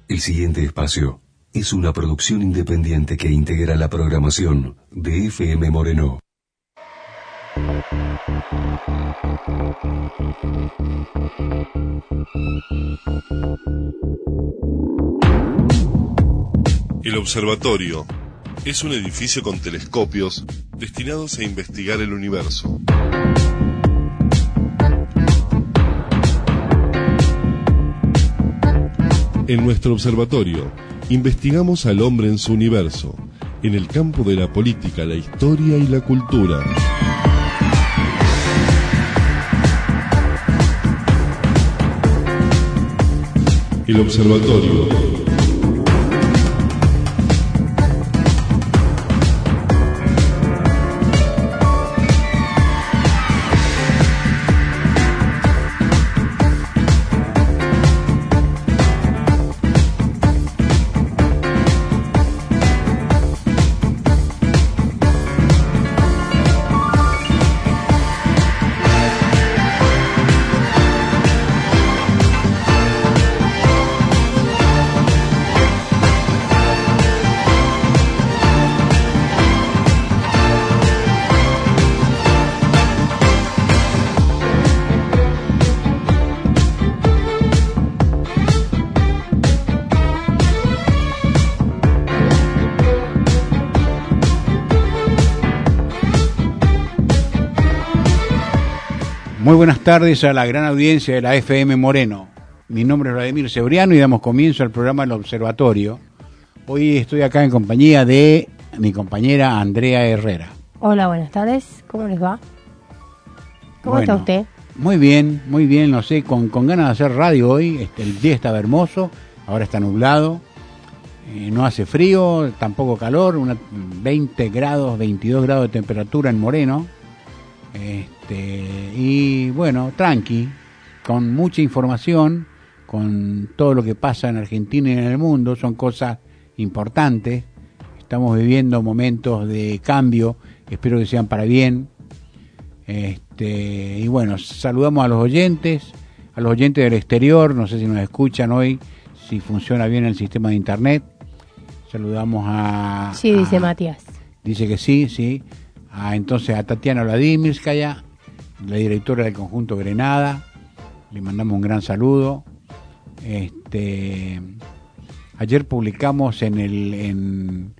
El siguiente espacio es una producción independiente que integra la programación de FM Moreno. El observatorio es un edificio con telescopios destinados a investigar el universo. En nuestro observatorio investigamos al hombre en su universo, en el campo de la política, la historia y la cultura. El observatorio. Muy buenas tardes a la gran audiencia de la FM Moreno. Mi nombre es Vladimir Cebriano y damos comienzo al programa El Observatorio. Hoy estoy acá en compañía de mi compañera Andrea Herrera. Hola, buenas tardes. ¿Cómo les va? ¿Cómo está usted? Muy bien, no sé, con ganas de hacer radio hoy. El día estaba hermoso, ahora está nublado. No hace frío, tampoco calor, 20 grados, 22 grados de temperatura en Moreno. Y bueno, tranqui, con mucha información, con todo lo que pasa en Argentina y en el mundo, son cosas importantes. Estamos viviendo momentos de cambio, espero que sean para bien. Y bueno, saludamos a los oyentes del exterior, no sé si nos escuchan hoy, si funciona bien el sistema de internet. Saludamos a... Sí, dice Matías. Dice que sí. Entonces a Tatiana Vladimirskaya, la directora del conjunto Grenada, le mandamos un gran saludo. Ayer publicamos en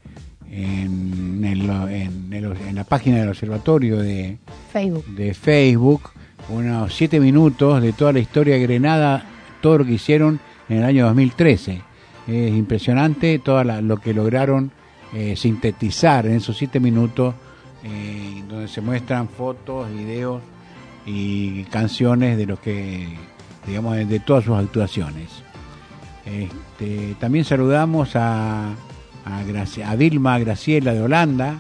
la página del observatorio de Facebook unos 7 minutos de toda la historia de Grenada, todo lo que hicieron en el año 2013. Es impresionante todo lo que lograron sintetizar en esos 7 minutos, donde se muestran fotos, videos y canciones de los que, digamos, de todas sus actuaciones. También saludamos a Vilma Graciela de Holanda.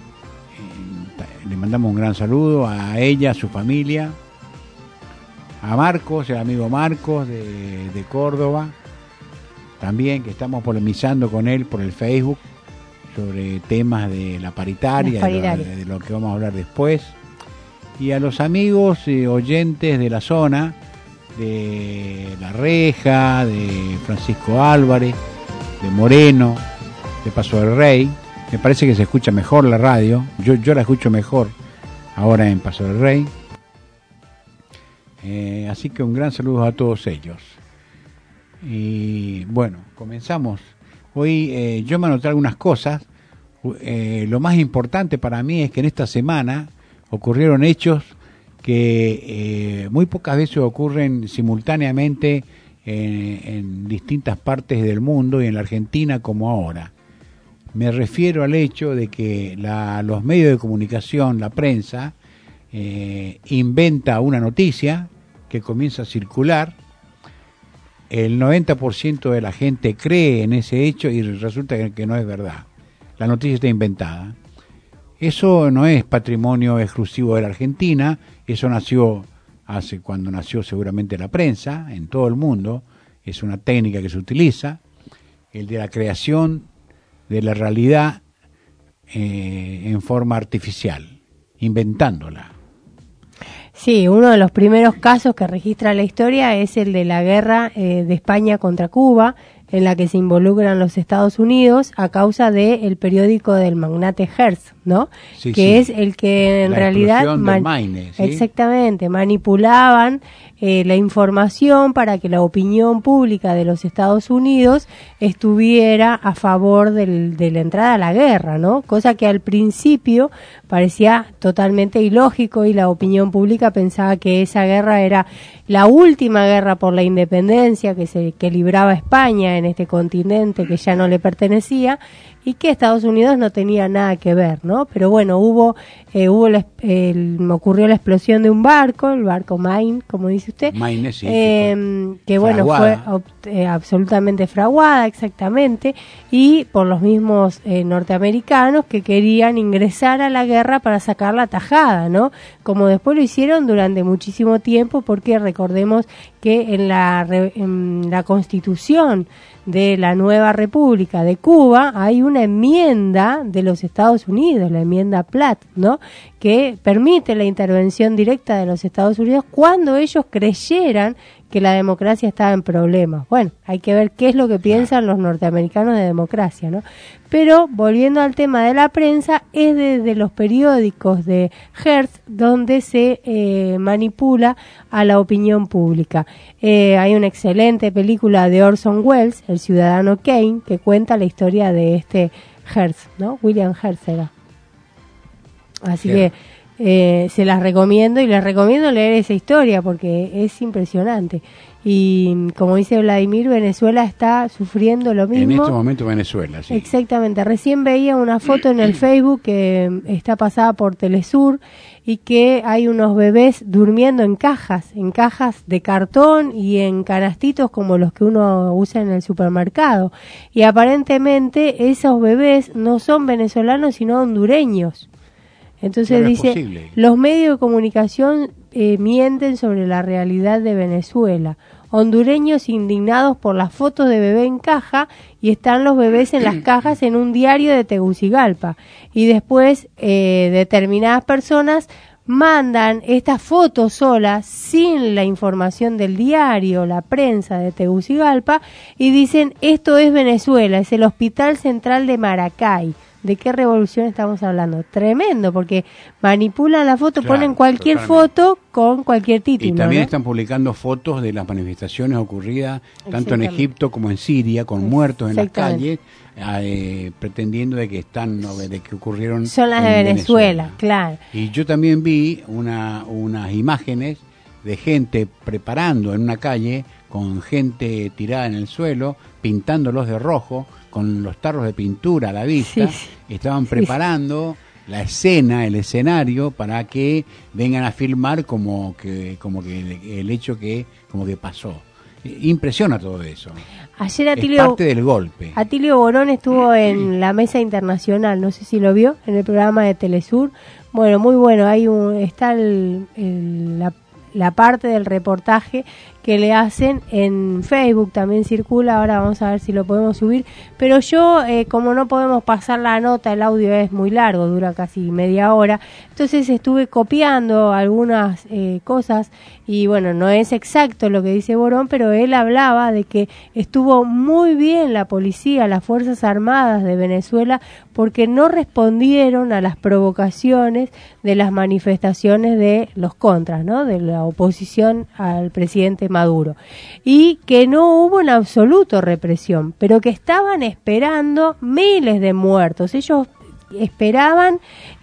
Le mandamos un gran saludo a ella, a su familia. A Marcos, el amigo Marcos de Córdoba, también, que estamos polemizando con él por el Facebook sobre temas de la paritaria, de lo que vamos a hablar después. Y a los amigos oyentes de la zona, de La Reja, de Francisco Álvarez, de Moreno, de Paso del Rey. Me parece que se escucha mejor la radio, yo la escucho mejor ahora en Paso del Rey. Así que un gran saludo a todos ellos. Y bueno, comenzamos. Hoy yo me anoté algunas cosas. Lo más importante para mí es que en esta semana ocurrieron hechos que muy pocas veces ocurren simultáneamente en distintas partes del mundo y en la Argentina como ahora. Me refiero al hecho de que los medios de comunicación, la prensa, inventa una noticia que comienza a circular. El 90% de la gente cree en ese hecho y resulta que no es verdad. La noticia está inventada. Eso no es patrimonio exclusivo de la Argentina, eso nació cuando nació seguramente la prensa, en todo el mundo, es una técnica que se utiliza, el de la creación de la realidad en forma artificial, inventándola. Sí, uno de los primeros casos que registra la historia es el de la guerra de España contra Cuba en la que se involucran los Estados Unidos a causa del periódico del magnate Hearst, ¿no? Sí, que es el que en realidad Maine, ¿sí? Exactamente, manipulaban la información para que la opinión pública de los Estados Unidos estuviera a favor de la entrada a la guerra, ¿no? Cosa que al principio parecía totalmente ilógico y la opinión pública pensaba que esa guerra era la última guerra por la independencia que libraba España en este continente que ya no le pertenecía y que Estados Unidos no tenía nada que ver, ¿no? Pero bueno, ocurrió la explosión de un barco, el barco Maine, como dice usted, Maine, sí, que bueno, fraguada. fue absolutamente fraguada, exactamente, y por los mismos norteamericanos que querían ingresar a la guerra para sacar la tajada, ¿no? Como después lo hicieron durante muchísimo tiempo, porque recordemos que en la Constitución de la nueva República de Cuba hay una enmienda de los Estados Unidos, la enmienda Platt, ¿no? Que permite la intervención directa de los Estados Unidos cuando ellos creyeran que la democracia estaba en problemas. Bueno, hay que ver qué es lo que piensan los norteamericanos de democracia, ¿no? Pero, volviendo al tema de la prensa, es desde los periódicos de Hearst donde se manipula a la opinión pública. Hay una excelente película de Orson Welles, El Ciudadano Kane, que cuenta la historia de este Hearst, ¿no? William Hearst era. Así que se las recomiendo y les recomiendo leer esa historia porque es impresionante. Y como dice Vladimir, Venezuela está sufriendo lo mismo. En este momento Venezuela, sí. Exactamente. Recién veía una foto en el Facebook que está pasada por Telesur y que hay unos bebés durmiendo en cajas de cartón y en canastitos como los que uno usa en el supermercado. Y aparentemente esos bebés no son venezolanos sino hondureños. Entonces Claro, dice, los medios de comunicación mienten sobre la realidad de Venezuela. Hondureños indignados por las fotos de bebé en caja y están los bebés en las cajas en un diario de Tegucigalpa. Y después determinadas personas mandan estas fotos solas sin la información del diario, la prensa de Tegucigalpa y dicen, esto es Venezuela, es el Hospital Central de Maracay. ¿De qué revolución estamos hablando? Tremendo, porque manipulan la foto, Claro, ponen cualquier totalmente. foto con cualquier título. Y también ¿no? están publicando fotos de las manifestaciones ocurridas tanto en Egipto como en Siria, con muertos en las calles, pretendiendo de que ocurrieron son las de Venezuela, claro. Y yo también vi unas imágenes de gente preparando en una calle, con gente tirada en el suelo, pintándolos de rojo, con los tarros de pintura a la vista, estaban preparando la escena, el escenario, para que vengan a filmar como que el hecho que pasó. Impresiona todo eso. Ayer es parte del golpe. Atilio Borón estuvo en la mesa internacional, no sé si lo vio, en el programa de Telesur. Bueno, muy bueno, está la parte del reportaje que le hacen en Facebook, también circula, ahora vamos a ver si lo podemos subir, pero yo, como no podemos pasar la nota, el audio es muy largo, dura casi media hora, entonces estuve copiando algunas cosas, y bueno, no es exacto lo que dice Borón, pero él hablaba de que estuvo muy bien la policía, las Fuerzas Armadas de Venezuela, porque no respondieron a las provocaciones de las manifestaciones de los contras, ¿no?, de la oposición al presidente Maduro, y que no hubo en absoluto represión, pero que estaban esperando miles de muertos. Ellos esperaban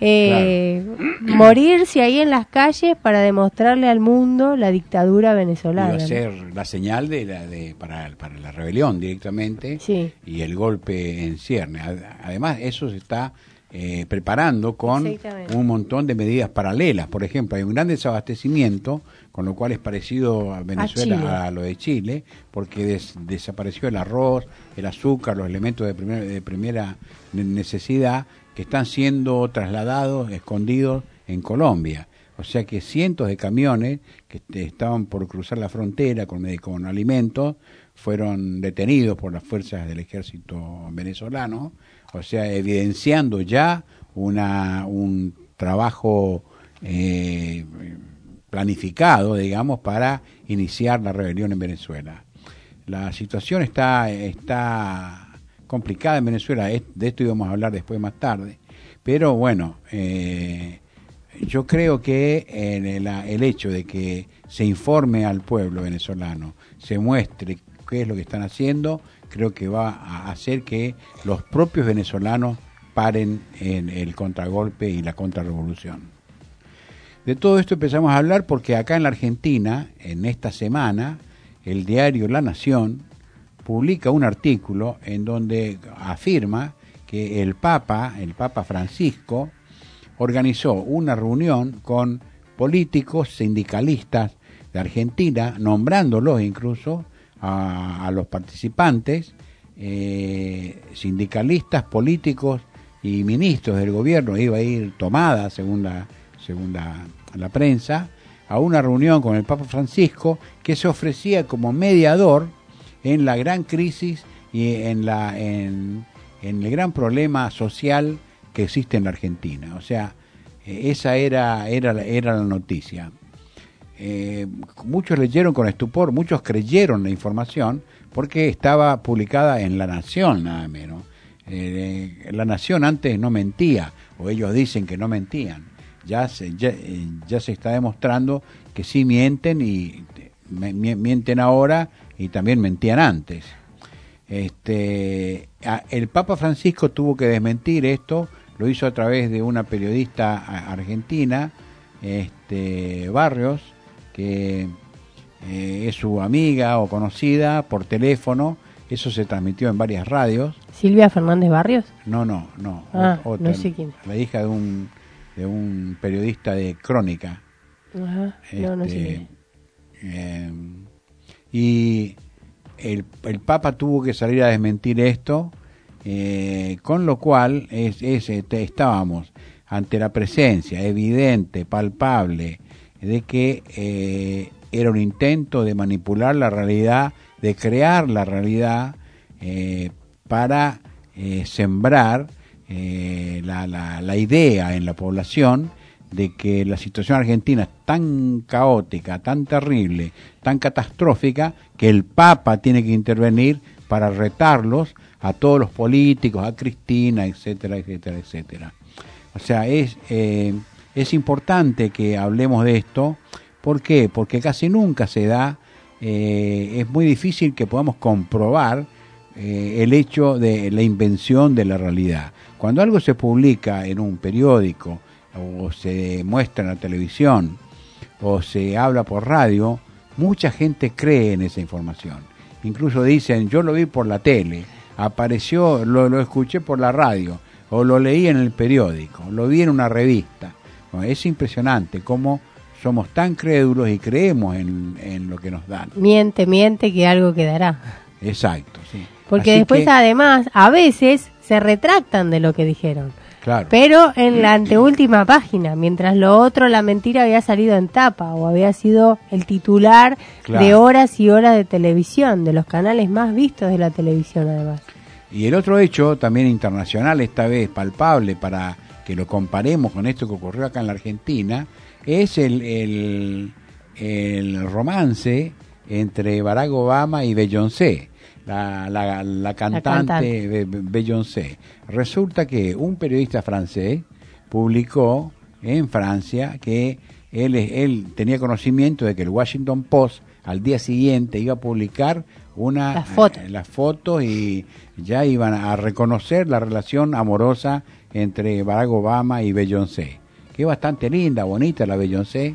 morirse ahí en las calles para demostrarle al mundo la dictadura venezolana. Iba a ser la señal para la rebelión directamente, y el golpe en cierne. Además, eso se está preparando con un montón de medidas paralelas. Por ejemplo, hay un gran desabastecimiento, con lo cual es parecido a Venezuela a lo de Chile, porque desapareció el arroz, el azúcar, los elementos de primera necesidad, que están siendo trasladados, escondidos en Colombia. O sea que cientos de camiones que estaban por cruzar la frontera con alimentos fueron detenidos por las fuerzas del ejército venezolano, o sea, evidenciando ya un trabajo planificado, digamos, para iniciar la rebelión en Venezuela. La situación está complicada en Venezuela, de esto íbamos a hablar después más tarde, pero bueno, yo creo que el hecho de que se informe al pueblo venezolano, se muestre qué es lo que están haciendo, creo que va a hacer que los propios venezolanos paren en el contragolpe y la contrarrevolución. De todo esto empezamos a hablar porque acá en la Argentina, en esta semana, el diario La Nación publica un artículo en donde afirma que el Papa Francisco, organizó una reunión con políticos sindicalistas de Argentina, nombrándolos incluso a los participantes, sindicalistas, políticos y ministros del gobierno. Iba a ir tomada, según la prensa, a una reunión con el Papa Francisco, que se ofrecía como mediador en la gran crisis y en el gran problema social que existe en la Argentina. O sea, esa era la noticia. Muchos leyeron con estupor, muchos creyeron la información porque estaba publicada en La Nación, nada menos. La Nación antes no mentía, o ellos dicen que no mentían. Ya se está demostrando que sí mienten, y mienten ahora y también mentían antes. El Papa Francisco tuvo que desmentir esto, lo hizo a través de una periodista argentina, Barrios, que es su amiga o conocida por teléfono. Eso se transmitió en varias radios. ¿Silvia Fernández Barrios? No. Otra, no sé quién. La hija de un periodista de Crónica. Ajá, no sé quién. Y el Papa tuvo que salir a desmentir esto, con lo cual estábamos ante la presencia evidente, palpable, de que era un intento de manipular la realidad, de crear la realidad para sembrar la idea en la población de que la situación argentina es tan caótica, tan terrible, tan catastrófica, que el Papa tiene que intervenir para retarlos a todos los políticos, a Cristina, etcétera, etcétera, etcétera. O sea, es importante que hablemos de esto. ¿Por qué? Porque casi nunca se da, es muy difícil que podamos comprobar el hecho de la invención de la realidad. Cuando algo se publica en un periódico, o se muestra en la televisión, o se habla por radio, mucha gente cree en esa información. Incluso dicen, yo lo vi por la tele, apareció, lo escuché por la radio, o lo leí en el periódico, lo vi en una revista. Bueno, es impresionante cómo somos tan crédulos y creemos en lo que nos dan. Miente, que algo quedará. Exacto, sí. Porque así después, además, a veces se retractan de lo que dijeron. Claro. Pero en la anteúltima página, mientras lo otro, la mentira había salido en tapa o había sido el titular de horas y horas de televisión, de los canales más vistos de la televisión además. Y el otro hecho, también internacional, esta vez palpable, para que lo comparemos con esto que ocurrió acá en la Argentina, es el romance entre Barack Obama y Beyoncé. La cantante Beyoncé. Resulta que un periodista francés publicó en Francia que él tenía conocimiento de que el Washington Post al día siguiente iba a publicar las fotos y ya iban a reconocer la relación amorosa entre Barack Obama y Beyoncé, que es bastante linda, bonita la Beyoncé,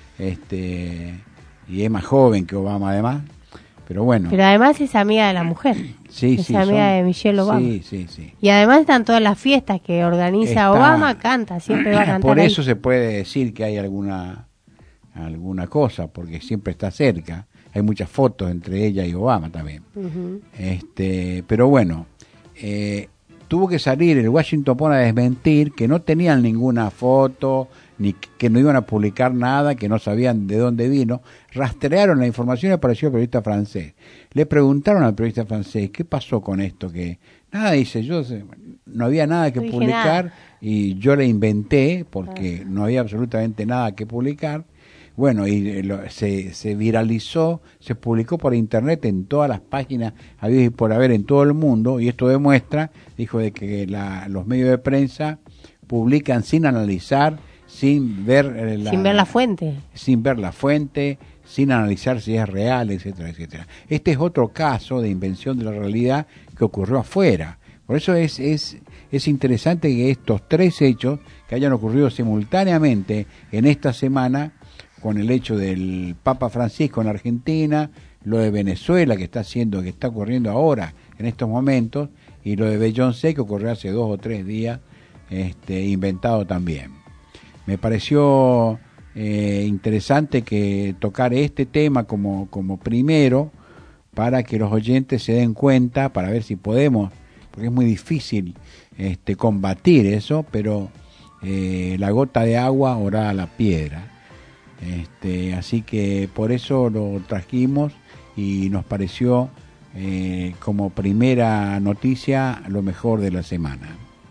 y es más joven que Obama además. Pero bueno. Pero además es amiga de la mujer. Sí, es amiga de Michelle Obama. Sí. Y además están todas las fiestas que organiza Obama, canta, siempre va a cantar. Por eso ahí. se puede decir que hay alguna cosa, porque siempre está cerca. Hay muchas fotos entre ella y Obama también. Uh-huh. Pero bueno, tuvo que salir el Washington Post a desmentir que no tenían ninguna foto, ni que no iban a publicar nada, que no sabían de dónde vino. Rastrearon la información y apareció el periodista francés. Le preguntaron al periodista francés, ¿qué pasó con esto? Que nada, dice, no había nada que publicar y yo le inventé porque no había absolutamente nada que publicar. Bueno, y se viralizó, se publicó por internet en todas las páginas habidas y por haber en todo el mundo, y esto demuestra, dijo, de que los medios de prensa publican sin analizar, sin ver la fuente, sin analizar si es real, etcétera, etcétera. Este es otro caso de invención de la realidad que ocurrió afuera. Por eso es interesante que estos 3 hechos que hayan ocurrido simultáneamente en esta semana, con el hecho del Papa Francisco en Argentina, lo de Venezuela que está ocurriendo ahora en estos momentos, y lo de Beyoncé que ocurrió hace 2 o 3 días, inventado también. Me pareció interesante que tocar este tema como primero, para que los oyentes se den cuenta, para ver si podemos, porque es muy difícil combatir eso, pero la gota de agua hará la piedra. Así que por eso lo trajimos y nos pareció como primera noticia lo mejor de la semana.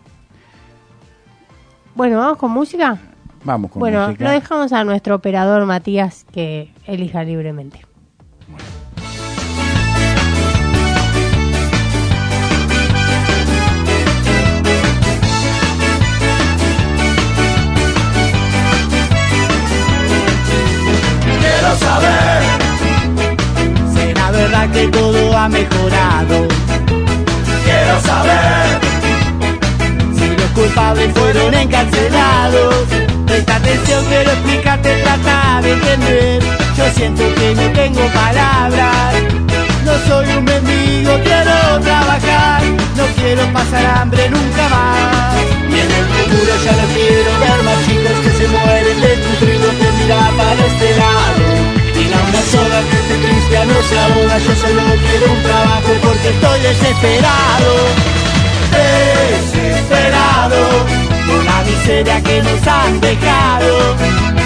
Bueno, ¿vamos con música? Vamos con música. música. Lo dejamos a nuestro operador Matías que elija libremente. Quiero saber, ¿será verdad que todo ha mejorado? Quiero saber si los culpables fueron encarcelados. Presta atención, quiero explicarte, trata de entender. Yo siento que no tengo palabras. No soy un mendigo, quiero trabajar. No quiero pasar hambre nunca más. Y en el futuro ya no quiero ver más chicos que se mueren desnutridos de mirar para este lado. Y la una sola que este cristiano se ahoga. Yo solo quiero un trabajo porque estoy desesperado. Desesperado por la miseria que nos han dejado.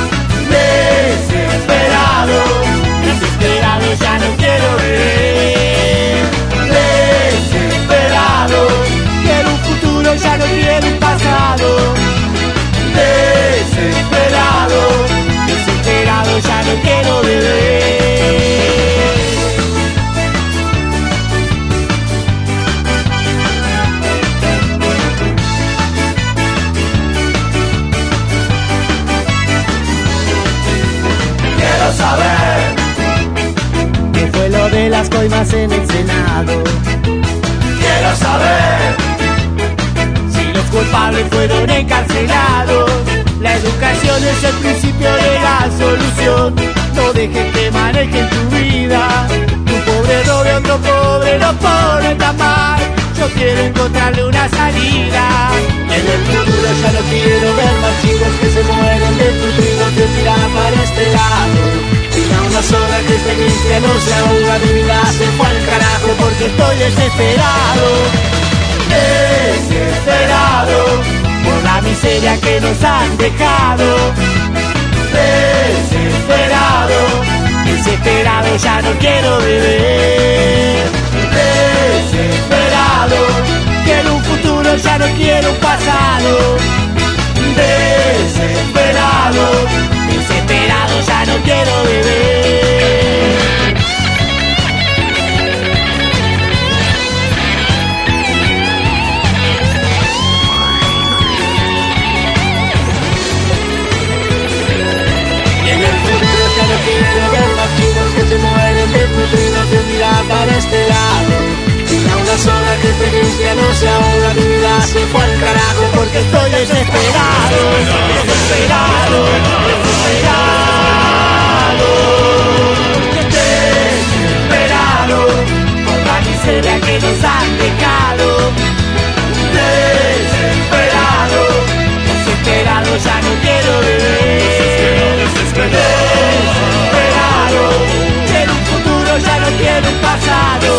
Desesperado, desesperado, ya no quiero ver. Desesperado, quiero un futuro, ya no quiero un pasado. Desesperado, desesperado, ya no quiero beber. Quiero saber qué fue lo de las coimas en el Senado. Quiero saber si los culpables fueron encarcelados. La educación es el principio de la solución. No dejes que manejen tu vida. Un pobre robe a otro pobre, no pone tan mal. Yo quiero encontrarle una salida. En el futuro ya no quiero ver más chicos que se mueren desnutridos de mirar para este lado. Y a una sola que este cristiano se ahoga, mi vida se fue al carajo porque estoy desesperado. Desesperado por la miseria que nos han dejado. Desesperado, desesperado, ya no quiero beber. Desesperado, quiero un futuro, ya no quiero un pasado. Desesperado, desesperado, ya no quiero beber. Ya no quiero ver más chicos que se mueren desnutridos de mirar para este lado. Y a una sola que este cristiano se ahoga, mi vida se fue al carajo porque estoy desesperado. Desesperado, desesperado. Desesperado por la miseria que nos han dejado. Desesperado, desesperado, ya no quiero beber. Desesperado, quiero un futuro, ya no quiero un pasado.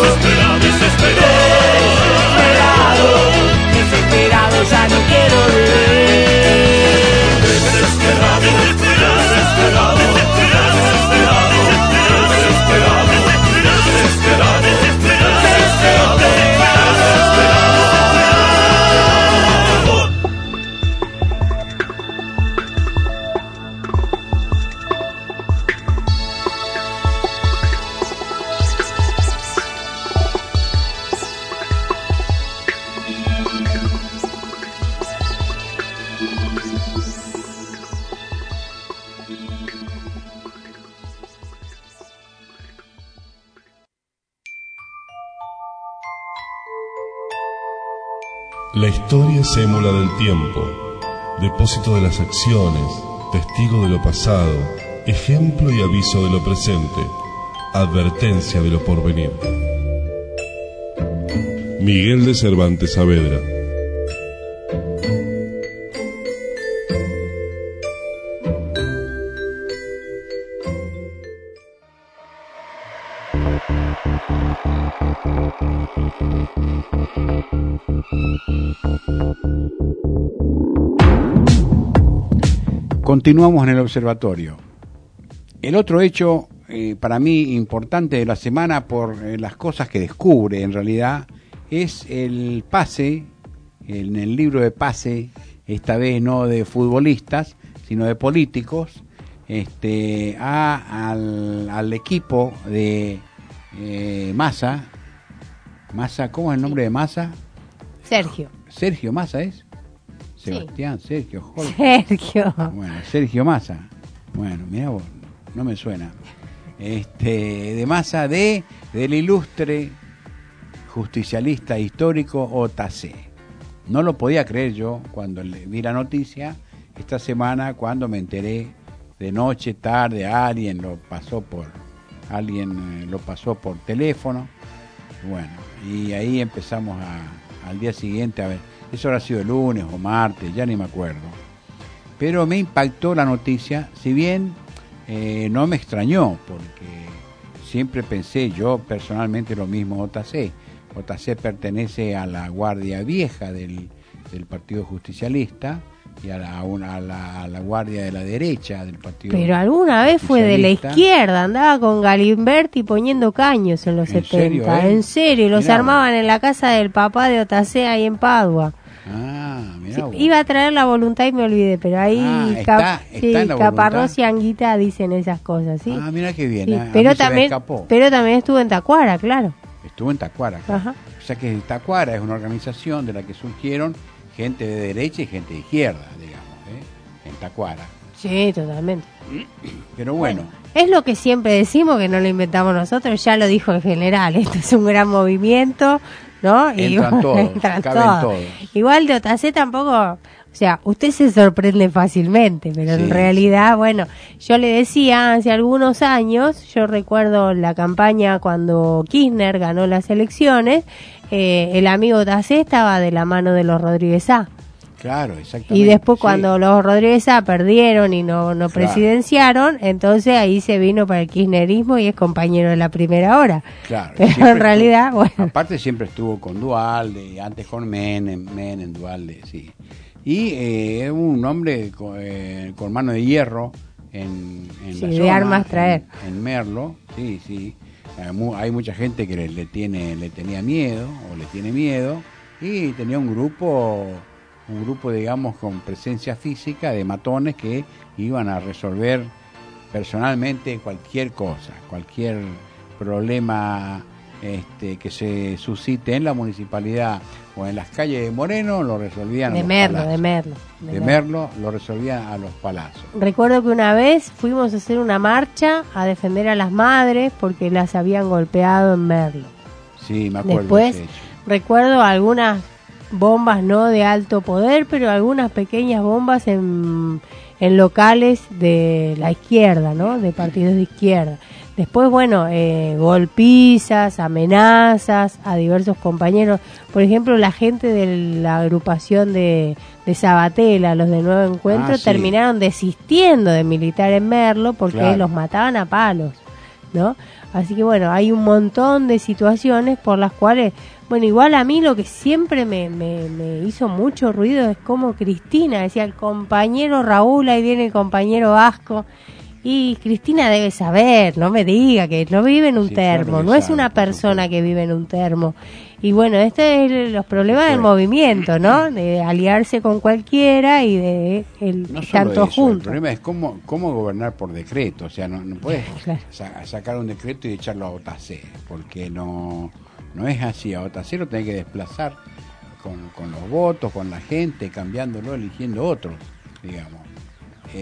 Desesperado, desesperado, ya no quiero beber. Desesperado, desesperado, desesperado, desesperado, desesperado, desesperado. La historia es émula del tiempo, depósito de las acciones, testigo de lo pasado, ejemplo y aviso de lo presente, advertencia de lo porvenir. Miguel de Cervantes Saavedra. Continuamos en el observatorio. El otro hecho para mí importante de la semana por las cosas que descubre en realidad es el pase, en el libro de pase, esta vez no de futbolistas, sino de políticos, al equipo de Massa. Massa, ¿cómo es el nombre de Massa? Sergio Massa es. Sebastián, sí. Sergio. Bueno, Sergio Massa. Bueno, mira vos, no me suena. De Massa del ilustre justicialista histórico Otacé. No lo podía creer yo cuando vi la noticia esta semana, cuando me enteré de noche, tarde, alguien lo pasó por teléfono. Bueno, y ahí empezamos al día siguiente a ver. Eso habrá sido el lunes o martes, ya ni me acuerdo. Pero me impactó la noticia, si bien no me extrañó, porque siempre pensé yo personalmente lo mismo Otacé. Otacé pertenece a la guardia vieja del Partido Justicialista y a la guardia de la derecha del Partido Pero alguna vez fue de la izquierda, andaba con Galimberti poniendo caños en los 70. ¿En serio? Los Mirá, armaban en la casa del papá de Otacé ahí en Padua. Mirá vos. Iba a traer la voluntad y me olvidé, pero ahí está en la Caparrós y Anguita dicen esas cosas, ¿sí? Mira qué bien. Sí, A pero mí se me también escapó. pero también estuvo en Tacuara, claro. Estuvo en Tacuara. Ajá. O sea que Tacuara es una organización de la que surgieron gente de derecha y gente de izquierda, digamos, en Tacuara. Sí, totalmente. Pero bueno. Es lo que siempre decimos, que no lo inventamos nosotros, ya lo dijo el general, esto es un gran movimiento, ¿no? Entran todos, caben todos. Igual de Otacé tampoco, o sea, usted se sorprende fácilmente, pero Sí, en realidad, bueno, yo le decía hace algunos años, yo recuerdo la campaña cuando Kirchner ganó las elecciones, el amigo Otacé estaba de la mano de los Rodríguez Sá. Claro, exactamente. Y después cuando los Rodríguez Sá perdieron y no presidenciaron, entonces ahí se vino para el kirchnerismo y es compañero de la primera hora. Claro. Pero en realidad, bueno. Aparte siempre estuvo con Duhalde, antes con Menem, Duhalde, sí. Y es un hombre con mano de hierro en la de zona, armas traer. En Merlo, sí. Hay mucha gente que le tenía miedo, o le tiene miedo, y tenía un grupo, digamos, con presencia física de matones que iban a resolver personalmente cualquier cosa, cualquier problema que se suscite en la municipalidad o en las calles de Moreno, lo resolvían de Merlo lo resolvían a los palacios. Recuerdo que una vez fuimos a hacer una marcha a defender a las madres porque las habían golpeado en Merlo. Sí, me acuerdo. Después recuerdo algunas bombas no de alto poder, pero algunas pequeñas bombas en locales de la izquierda, ¿no? De partidos de izquierda. Después, bueno, golpizas, amenazas a diversos compañeros. Por ejemplo, la gente de la agrupación de Sabatella, los de Nuevo Encuentro, terminaron desistiendo de militar en Merlo porque los mataban a palos, ¿no? Así que, bueno, hay un montón de situaciones por las cuales... Bueno, igual a mí lo que siempre me hizo mucho ruido es como Cristina decía, el compañero Raúl, ahí viene el compañero Vasco, y Cristina debe saber, no me diga que no vive en un termo, claro, no es una persona que vive en un termo. Y bueno, este es los problemas del movimiento, ¿no? De aliarse con cualquiera y de tanto juntos. El problema es cómo gobernar por decreto, o sea, no puedes sacar un decreto y echarlo a Otacé, porque no es así. A Otacé lo tenés que desplazar con los votos, con la gente, cambiándolo, eligiendo otros, digamos.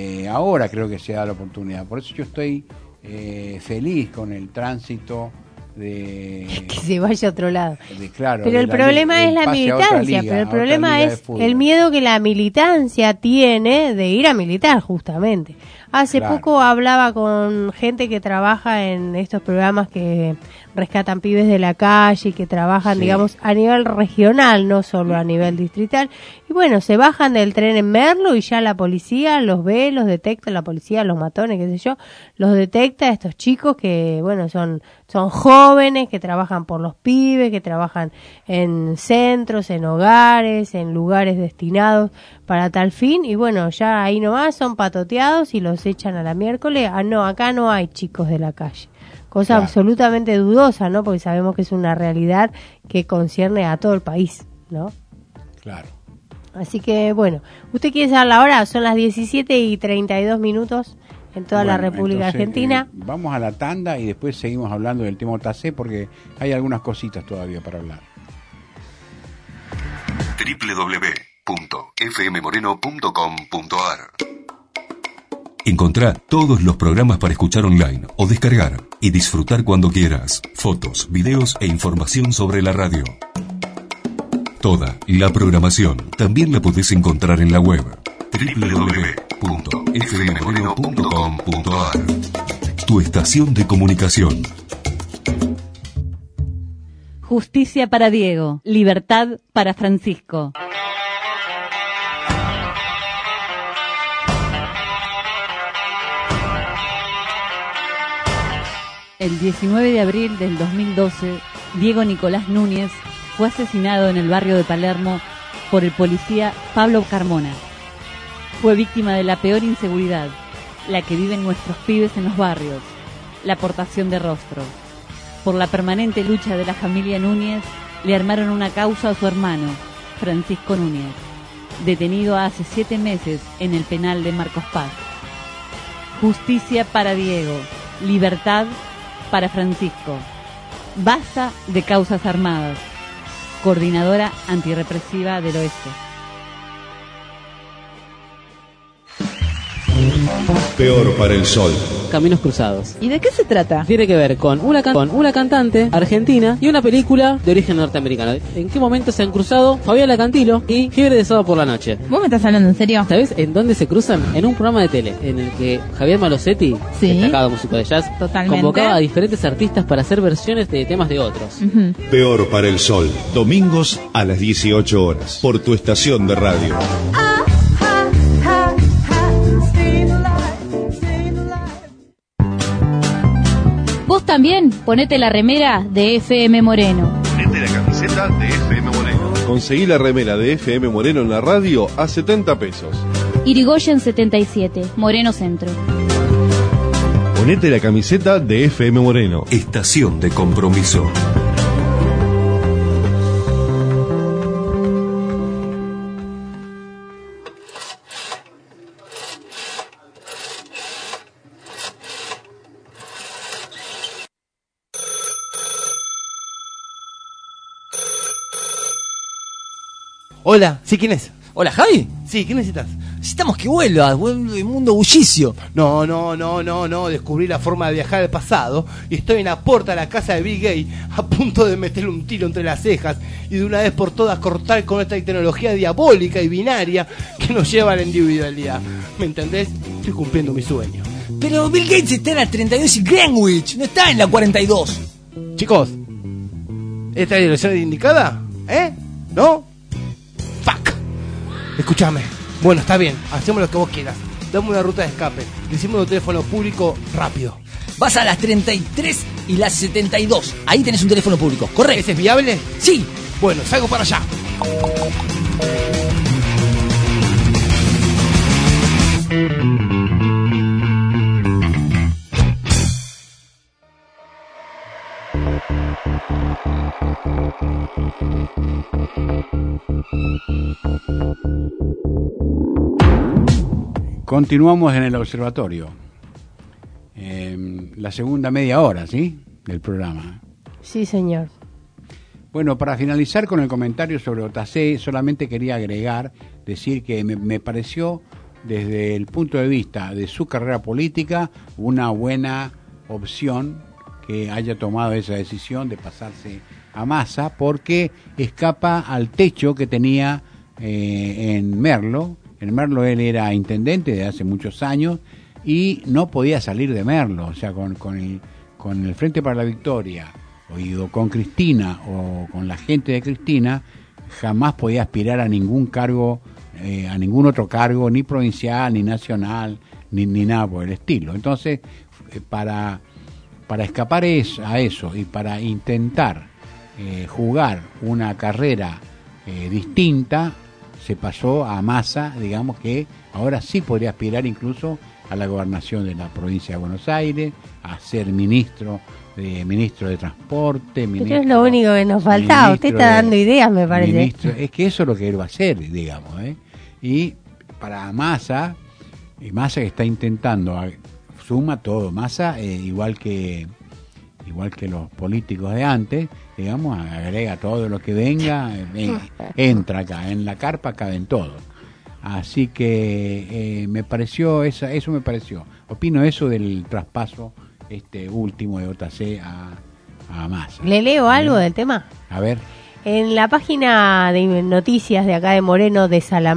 Ahora creo que se da la oportunidad, por eso yo estoy feliz con el tránsito que se vaya a otro lado. Claro, pero el problema es la militancia, pero el problema es el miedo que la militancia tiene de ir a militar, justamente. Hace poco hablaba con gente que trabaja en estos programas que rescatan pibes de la calle y que trabajan, digamos, a nivel regional, no solo a nivel distrital. Y bueno, se bajan del tren en Merlo y ya la policía los ve, los detecta, la policía, los matones, qué sé yo, los detecta a estos chicos que, bueno, son jóvenes, que trabajan por los pibes, que trabajan en centros, en hogares, en lugares destinados para tal fin, y bueno, ya ahí nomás son patoteados y los echan a la miércoles. No, acá no hay chicos de la calle. Cosa absolutamente dudosa, ¿no? Porque sabemos que es una realidad que concierne a todo el país, ¿no? Claro. Así que, bueno, ¿usted quiere saber la hora? Son las 17:32 en toda la República Argentina. Vamos a la tanda y después seguimos hablando del tema OTC porque hay algunas cositas todavía para hablar. www.fmmoreno.com.ar Encontrá todos los programas para escuchar online o descargar y disfrutar cuando quieras. Fotos, videos e información sobre la radio. Toda la programación también la podés encontrar en la web www.fmmoreno.com.ar. Tu estación de comunicación. Justicia para Diego, libertad para Francisco. El 19 de abril del 2012, Diego Nicolás Núñez fue asesinado en el barrio de Palermo por el policía Pablo Carmona. Fue víctima de la peor inseguridad, la que viven nuestros pibes en los barrios, la aportación de rostro. Por la permanente lucha de la familia Núñez, le armaron una causa a su hermano, Francisco Núñez, detenido hace 7 meses en el penal de Marcos Paz. Justicia para Diego, libertad para Francisco. Basta de causas armadas. Coordinadora Antirrepresiva del Oeste. Peor para el sol. Caminos Cruzados. ¿Y de qué se trata? Tiene que ver con una cantante argentina y una película de origen norteamericano. ¿En qué momento se han cruzado Fabiola Cantilo y Fiebre de Sábado por la Noche? ¿Vos me estás hablando en serio? ¿Sabés en dónde se cruzan? En un programa de tele en el que Javier Malosetti, destacado músico de jazz, convocaba a diferentes artistas para hacer versiones de temas de otros. Peor para el sol. Domingos a las 18 horas. Por tu estación de radio. Vos también ponete la remera de FM Moreno. Ponete la camiseta de FM Moreno. Conseguí la remera de FM Moreno en la radio a 70 pesos. Irigoyen 77, Moreno Centro. Ponete la camiseta de FM Moreno. Estación de compromiso. Hola, ¿sí quién es? Hola, Javi. Sí, ¿qué necesitas? Necesitamos que vuelva el mundo bullicio. No, descubrí la forma de viajar al pasado y estoy en la puerta de la casa de Bill Gates a punto de meterle un tiro entre las cejas y de una vez por todas cortar con esta tecnología diabólica y binaria que nos lleva a la individualidad. ¿Me entendés? Estoy cumpliendo mi sueño. Pero Bill Gates está en la 32 y Greenwich, no está en la 42. Chicos, ¿esta es la dirección indicada? ¿No? Fuck. Escúchame. Bueno, está bien, hacemos lo que vos quieras. Dame una ruta de escape. Decimos un teléfono público rápido. Vas a las 33 y las 72. Ahí tenés un teléfono público, ¿correcto? ¿Ese es viable? Sí. Bueno, salgo para allá. Continuamos en el observatorio. La segunda media hora, ¿sí? Del programa. Sí, señor. Bueno, para finalizar con el comentario sobre Otacé, solamente quería agregar, decir que me pareció, desde el punto de vista de su carrera política, una buena opción que haya tomado esa decisión de pasarse a Massa, porque escapa al techo que tenía en Merlo. En Merlo él era intendente de hace muchos años y no podía salir de Merlo, o sea, con el Frente para la Victoria o con Cristina o con la gente de Cristina, jamás podía aspirar a ningún cargo, a ningún otro cargo, ni provincial, ni nacional, ni nada por el estilo. Entonces, para escapar a eso y para intentar jugar una carrera distinta, se pasó a Massa, digamos que ahora sí podría aspirar incluso a la gobernación de la provincia de Buenos Aires, a ser ministro de Transporte. Pero es lo único que nos faltaba. Usted está dando ideas, me parece. Es que eso es lo que él va a hacer, digamos. Y para Massa, Massa que está intentando, suma todo. Massa, igual que los políticos de antes, digamos, agrega todo lo que venga, entra acá, en la carpa caben todos. Así que me pareció, eso me pareció. Opino eso del traspaso último de OTC a Massa. ¿Le leo algo del tema? A ver. En la página de noticias de acá de Moreno,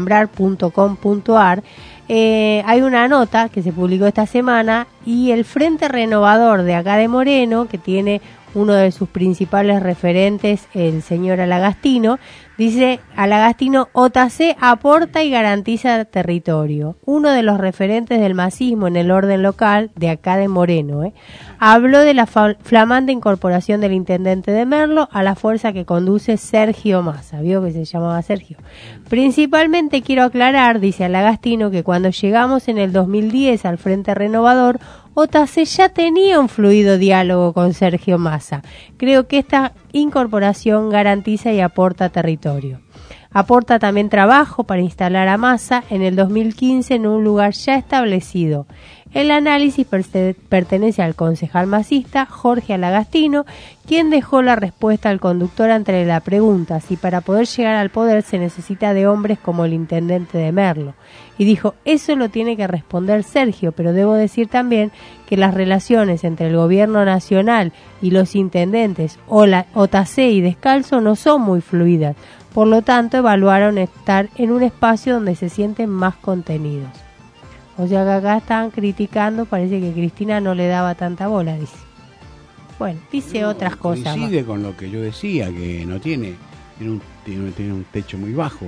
desalambrar.com.ar, hay una nota que se publicó esta semana y el Frente Renovador de acá de Moreno, que tiene uno de sus principales referentes, el señor Alagastino, dice: Alagastino, OTC aporta y garantiza territorio. Uno de los referentes del masismo en el orden local de acá de Moreno, habló de la flamante incorporación del intendente de Merlo a la fuerza que conduce Sergio Massa. Vio que se llamaba Sergio. Principalmente quiero aclarar, dice Alagastino, que cuando llegamos en el 2010 al Frente Renovador, OTC ya tenía un fluido diálogo con Sergio Massa. Creo que esta incorporación garantiza y aporta territorio. Aporta también trabajo para instalar a Massa en el 2015 en un lugar ya establecido. El análisis pertenece al concejal masista Jorge Alagastino, quien dejó la respuesta al conductor ante la pregunta si para poder llegar al poder se necesita de hombres como el intendente de Merlo. Y dijo: eso lo tiene que responder Sergio, pero debo decir también que las relaciones entre el gobierno nacional y los intendentes OTC y Descalzo no son muy fluidas. Por lo tanto, evaluaron estar en un espacio donde se sienten más contenidos. O sea que acá están criticando, parece que Cristina no le daba tanta bola, dice. Bueno, dice otras cosas. Coincide con lo que yo decía, que tiene un techo muy bajo.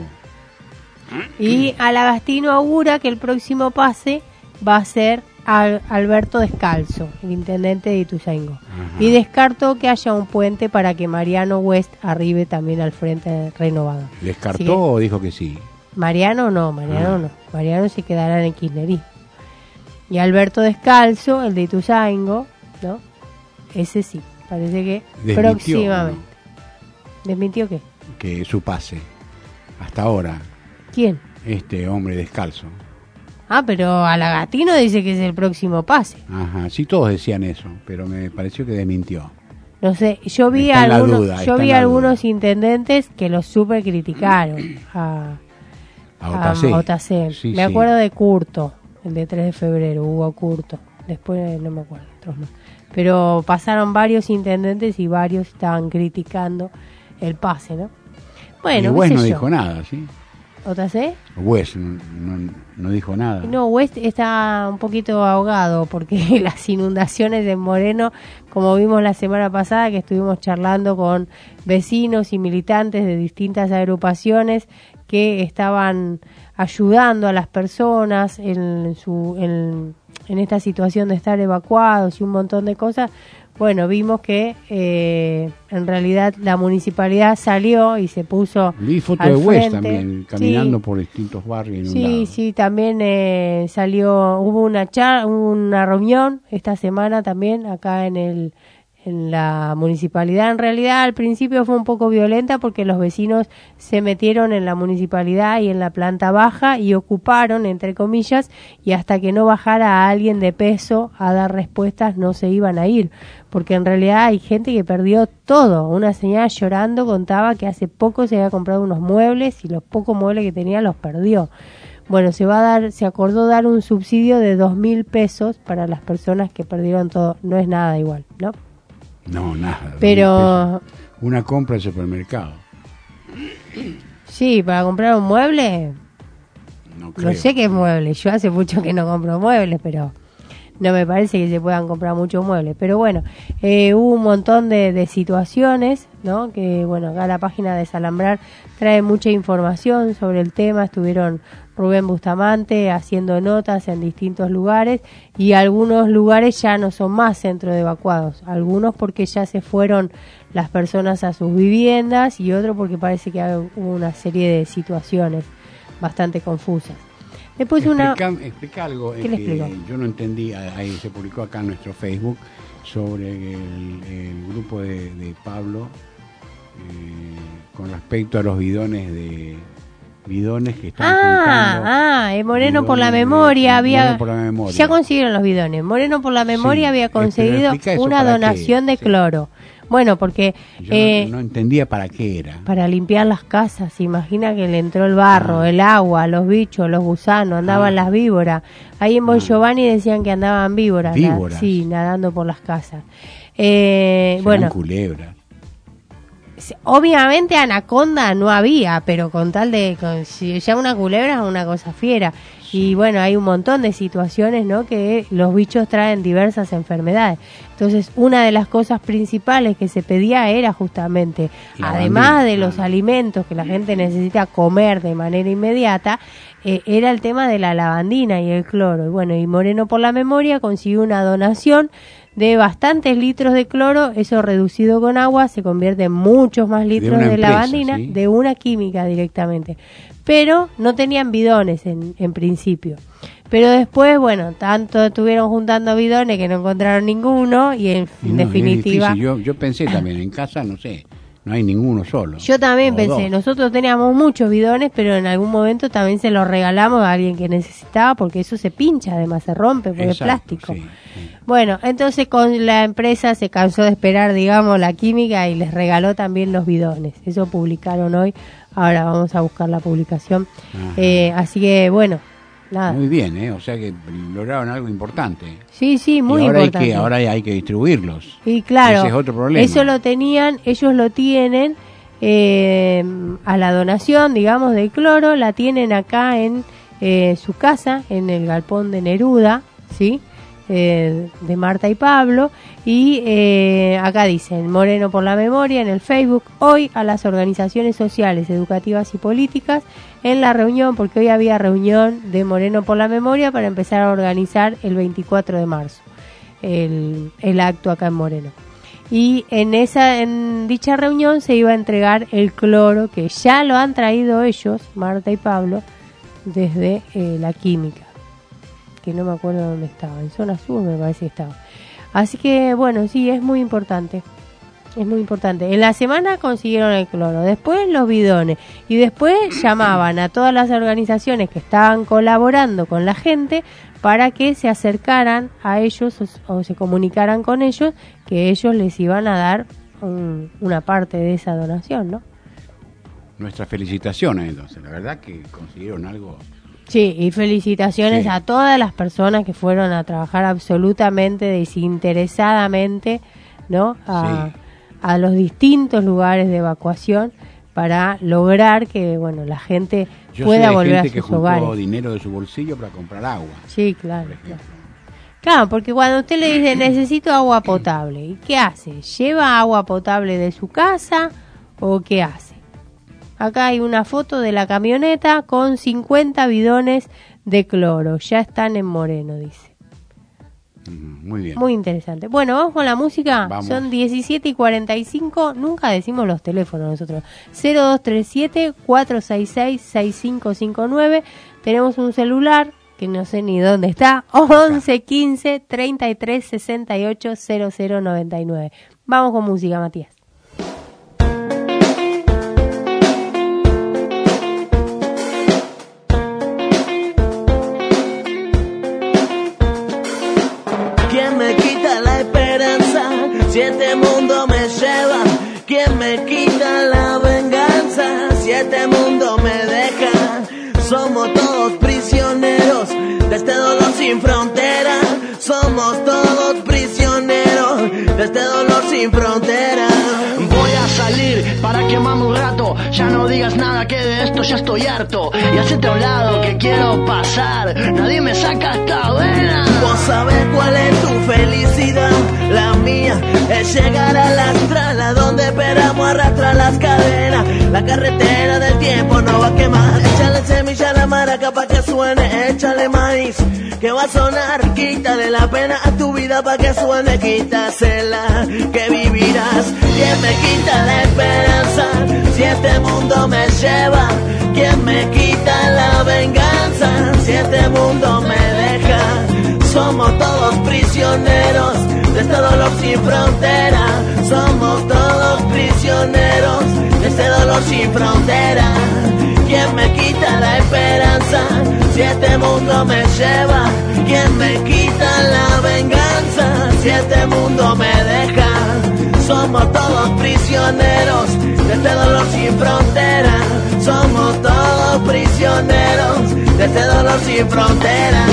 Y Alagastino augura que el próximo pase va a ser Alberto Descalzo, el intendente de Ituzaingó. Y descartó que haya un puente para que Mariano West arribe también al Frente Renovador. ¿Descartó o dijo que sí? Mariano no. Mariano se quedará en el kirchnerismo. Y Alberto Descalzo, el de Ituzaingó, ¿no? Ese sí, parece que desmintió, próximamente. ¿no? ¿Desmintió qué? Que su pase. Hasta ahora. ¿Quién? Este hombre Descalzo. Ah, pero Alagastino dice que es el próximo pase. Ajá, sí, todos decían eso, pero me pareció que desmintió. No sé, yo vi algunos intendentes que los super criticaron a OTC. Sí, me acuerdo de Curto, el de 3 de febrero, Hugo Curto. Después no me acuerdo, otros más. Pero pasaron varios intendentes y varios estaban criticando el pase, ¿no? Bueno, y West no dijo nada, ¿sí? ¿OTC? West no dijo nada. No, West está un poquito ahogado porque las inundaciones de Moreno, como vimos la semana pasada que estuvimos charlando con vecinos y militantes de distintas agrupaciones que estaban ayudando a las personas en esta situación de estar evacuados y un montón de cosas. Bueno, vimos que en realidad la municipalidad salió y se puso Vi foto al de West frente. también, caminando Sí. por distintos barrios inundados. Sí, también hubo una reunión esta semana también acá en la municipalidad. En realidad al principio fue un poco violenta porque los vecinos se metieron en la municipalidad y en la planta baja y ocuparon, entre comillas, y hasta que no bajara a alguien de peso a dar respuestas no se iban a ir, porque en realidad hay gente que perdió todo. Una señora llorando contaba que hace poco se había comprado unos muebles y los pocos muebles que tenía los perdió. Bueno, se acordó dar un subsidio de 2.000 pesos para las personas que perdieron todo. No es nada igual, ¿no? No, nada. Pero... Una compra de supermercado. Sí, para comprar un mueble... No sé qué muebles, yo hace mucho que no compro muebles, pero no me parece que se puedan comprar muchos muebles. Pero bueno, hubo un montón de situaciones, ¿no? Que bueno, acá la página de Salambrar trae mucha información sobre el tema. Estuvieron Rubén Bustamante haciendo notas en distintos lugares, y algunos lugares ya no son más centros de evacuados, algunos porque ya se fueron las personas a sus viviendas y otros porque parece que hubo una serie de situaciones bastante confusas. Después explica algo que yo no entendí. Ahí se publicó acá en nuestro Facebook sobre el grupo de Pablo con respecto a los bidones que están juntando. Moreno por la memoria Moreno por la memoria. Ya consiguieron los bidones. Moreno por la memoria había conseguido una donación de cloro. Bueno, porque... Yo no entendía para qué era. Para limpiar las casas. Se imagina que le entró el barro, el agua, los bichos, los gusanos, andaban las víboras. Ahí en Bon Giovanni decían que andaban víboras. Sí, nadando por las casas. Bueno, culebras. Obviamente anaconda no había, pero con tal de... si ya una culebra es una cosa fiera. Y bueno, hay un montón de situaciones, ¿no? Que los bichos traen diversas enfermedades. Entonces, una de las cosas principales que se pedía era justamente, además de los alimentos que la gente necesita comer de manera inmediata, era el tema de la lavandina y el cloro. Y bueno, y Moreno por la Memoria consiguió una donación de bastantes litros de cloro. Eso reducido con agua se convierte en muchos más litros de lavandina, ¿sí? De una química directamente. Pero no tenían bidones en principio. Pero después, bueno, tanto estuvieron juntando bidones que no encontraron ninguno y en definitiva... Yo pensé también, en casa, no sé, no hay ninguno solo. Yo también pensé, nosotros teníamos muchos bidones, pero en algún momento también se los regalamos a alguien que necesitaba, porque eso se pincha, además se rompe por el plástico. Sí. Bueno, entonces con la empresa se cansó de esperar, digamos, la química y les regaló también los bidones. Eso publicaron hoy. Ahora vamos a buscar la publicación. Así que, bueno, nada. Muy bien, o sea que lograron algo importante. Sí, muy importante. Ahora hay que distribuirlos. Y claro, ese es otro problema. Eso lo tenían, ellos lo tienen a la donación, digamos, de cloro, la tienen acá en su casa, en el galpón de Neruda, ¿sí? De Marta y Pablo, y acá dicen Moreno por la Memoria en el Facebook, hoy a las organizaciones sociales, educativas y políticas en la reunión, porque hoy había reunión de Moreno por la Memoria para empezar a organizar el 24 de marzo el acto acá en Moreno. Y en dicha reunión se iba a entregar el cloro, que ya lo han traído ellos, Marta y Pablo, desde la química, que no me acuerdo dónde estaba, en zona sur me parece que estaba. Así que bueno, sí, es muy importante. En la semana consiguieron el cloro, después los bidones, y después llamaban a todas las organizaciones que estaban colaborando con la gente para que se acercaran a ellos o se comunicaran con ellos, que ellos les iban a dar una parte de esa donación, ¿no? Nuestras felicitaciones, entonces, la verdad que consiguieron algo. Sí, y felicitaciones a todas las personas que fueron a trabajar absolutamente desinteresadamente, ¿no? A los distintos lugares de evacuación para lograr que, bueno, la gente pueda volver a sus hogares. Yo sé de gente que juntó dinero de su bolsillo para comprar agua. Sí, claro. Claro, porque cuando usted le dice necesito agua potable, ¿y qué hace? ¿Lleva agua potable de su casa o qué hace? Acá hay una foto de la camioneta con 50 bidones de cloro. Ya están en Moreno, dice. Muy bien. Muy interesante. Bueno, vamos con la música. Vamos. Son 17:45. Nunca decimos los teléfonos nosotros. 0237-466-6559. Tenemos un celular que no sé ni dónde está. 11-15-33-68-0099. Vamos con música, Matías. ¿Quién me quita la esperanza? Si este mundo me lleva. ¿Quién me quita la venganza? Si este mundo me deja. Somos todos prisioneros de este dolor sin frontera. Somos todos prisioneros de este dolor sin sin frontera. Voy a salir para quemarme un rato. Ya no digas nada, que de esto ya estoy harto. Y hacete a un lado que quiero pasar. Nadie me saca esta vena. Vos sabés cuál es tu felicidad. La mía es llegar a la estrada donde esperamos arrastrar las cadenas. La carretera del tiempo no va a quemar. Échale semilla a la maraca pa' que suene. Échale maíz que va a sonar. Quítale la pena a tu vida pa' que suene. Quítasela que vivirás. ¿Quién me quita la esperanza? Si este mundo me lleva. ¿Quién me quita la venganza? Si este mundo me deja. Somos todos prisioneros de este dolor sin frontera. Somos todos prisioneros de este dolor sin frontera. ¿Quién me quita la esperanza? Si este mundo me lleva. ¿Quién me quita la venganza? Si este mundo me deja. Somos todos prisioneros de este dolor sin frontera. Somos todos prisioneros de este dolor sin frontera.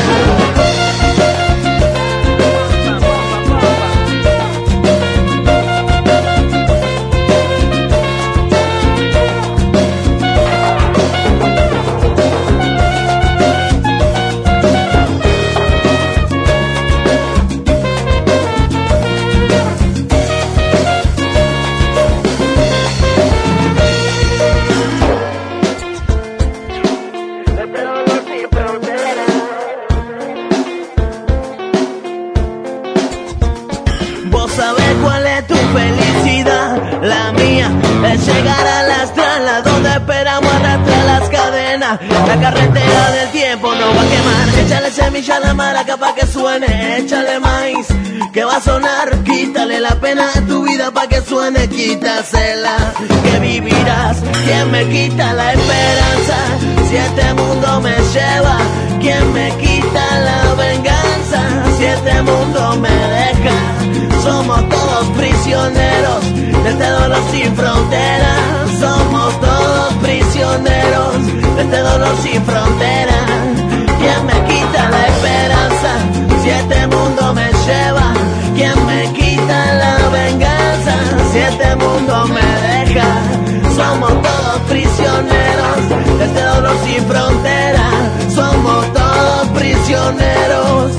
Llegar a las tralas donde esperamos arrastrar las cadenas. La carretera del tiempo no va a quemar. Échale semilla a la maraca pa' que suene. Échale maíz que va a sonar. Quítale la pena a tu vida pa' que suene. Quítasela que vivirás. ¿Quién me quita la esperanza? Si este mundo me lleva. ¿Quién me quita la venganza? Si este mundo me deja. Somos todos prisioneros de este dolor sin frontera. Somos todos prisioneros de este dolor sin frontera. ¿Quién me quita la esperanza? Si este mundo me lleva. ¿Quién me quita la venganza? Si este mundo me deja. Somos todos prisioneros de este dolor sin frontera. Somos todos prisioneros.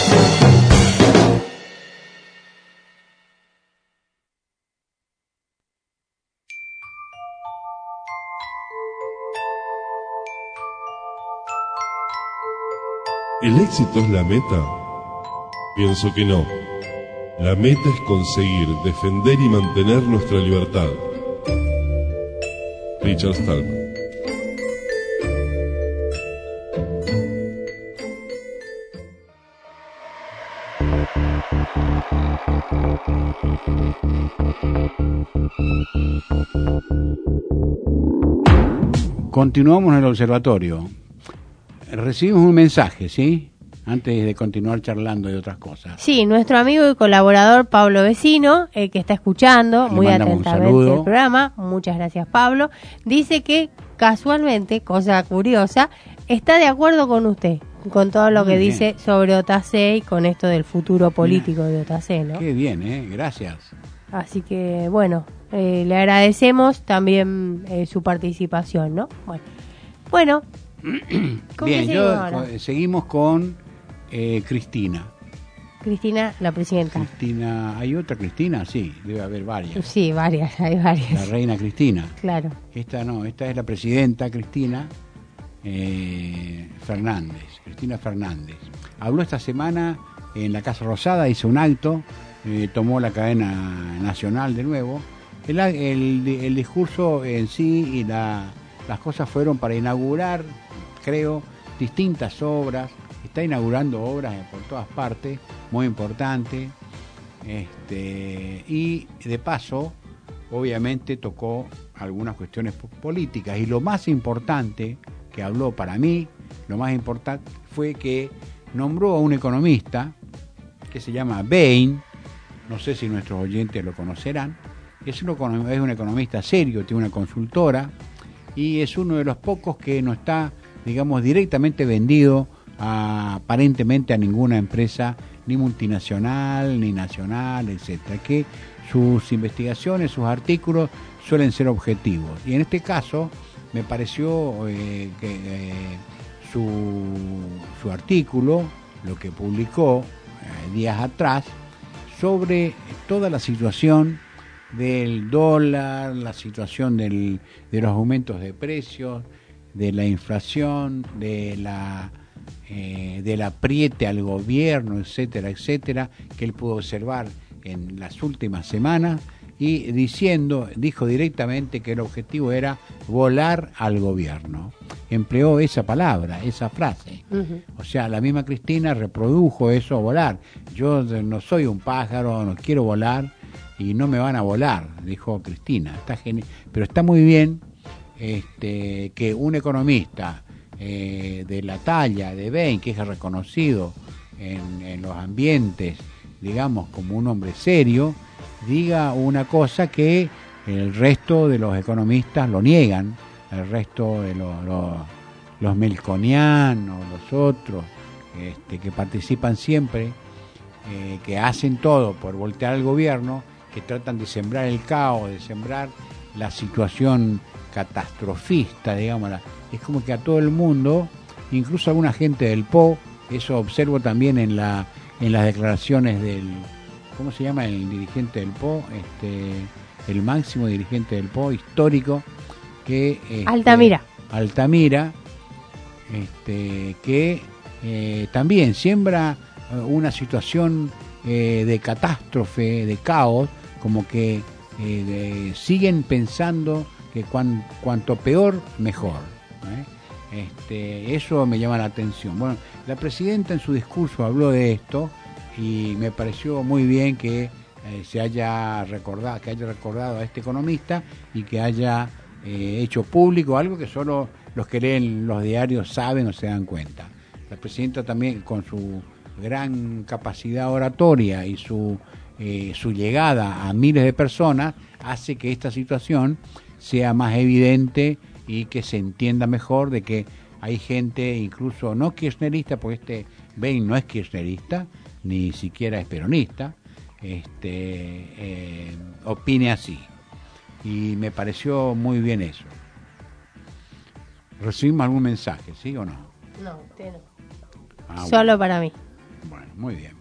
¿El éxito es la meta? Pienso que no. La meta es conseguir, defender y mantener nuestra libertad. Richard Stallman. Continuamos en el observatorio. Recibimos un mensaje, ¿sí? Antes de continuar charlando de otras cosas. Sí, nuestro amigo y colaborador Pablo Vecino, que está escuchando muy atentamente el programa, muchas gracias Pablo, dice que casualmente, cosa curiosa, está de acuerdo con usted, con todo lo que dice sobre OTAC y con esto del futuro político de OTAC, ¿no? Qué bien, gracias. Así que, bueno, le agradecemos también su participación, ¿no? Bueno. Bien, seguimos con Cristina. Cristina, la presidenta. Cristina, ¿hay otra Cristina? Sí, debe haber varias. Sí, varias, hay varias. La reina Cristina. Claro. Esta es la presidenta Cristina Fernández. Cristina Fernández. Habló esta semana en la Casa Rosada, hizo un acto, tomó la cadena nacional de nuevo. El discurso en sí y las cosas fueron para inaugurar, creo, distintas obras. Está inaugurando obras por todas partes, muy importante. Y de paso, obviamente tocó algunas cuestiones políticas. Y lo más importante que habló para mí, lo más importante fue que nombró a un economista que se llama Bain. No sé si nuestros oyentes lo conocerán. Es un economista serio, tiene una consultora y es uno de los pocos que no está, digamos, directamente vendido aparentemente a ninguna empresa, ni multinacional, ni nacional, etcétera, que sus investigaciones, sus artículos suelen ser objetivos. Y en este caso me pareció que su artículo, lo que publicó días atrás, sobre toda la situación del dólar, la situación de los aumentos de precios, de la inflación, del apriete al gobierno, etcétera, etcétera, que él pudo observar en las últimas semanas, y dijo directamente que el objetivo era volar al gobierno. Empleó esa palabra, esa frase. O sea, la misma Cristina reprodujo eso, volar. Yo no soy un pájaro, no quiero volar y no me van a volar, dijo Cristina. Está pero está muy bien que un economista de la talla de Bain, que es reconocido en los ambientes, digamos, como un hombre serio, diga una cosa que el resto de los economistas lo niegan, el resto de los melconianos, los otros, que participan siempre, que hacen todo por voltear al gobierno, que tratan de sembrar el caos, de sembrar la situación catastrofista, digamos. Es como que a todo el mundo, incluso a alguna gente del PO, eso observo también en las declaraciones del, ¿cómo se llama el dirigente del PO? El máximo dirigente del PO, histórico, que Altamira, que también siembra una situación de catástrofe, de caos, como que siguen pensando que cuanto peor, mejor. Eso me llama la atención. Bueno, la presidenta en su discurso habló de esto y me pareció muy bien que se haya recordado a este economista y que haya hecho público algo que solo los que leen los diarios saben o se dan cuenta. La presidenta también, con su gran capacidad oratoria y su llegada a miles de personas, hace que esta situación sea más evidente y que se entienda mejor de que hay gente, incluso no kirchnerista, porque Bain no es kirchnerista, ni siquiera es peronista, opine así. Y me pareció muy bien eso. ¿Recibimos algún mensaje, sí o no? No, usted no. Solo bueno. Para mí. Bueno, muy bien.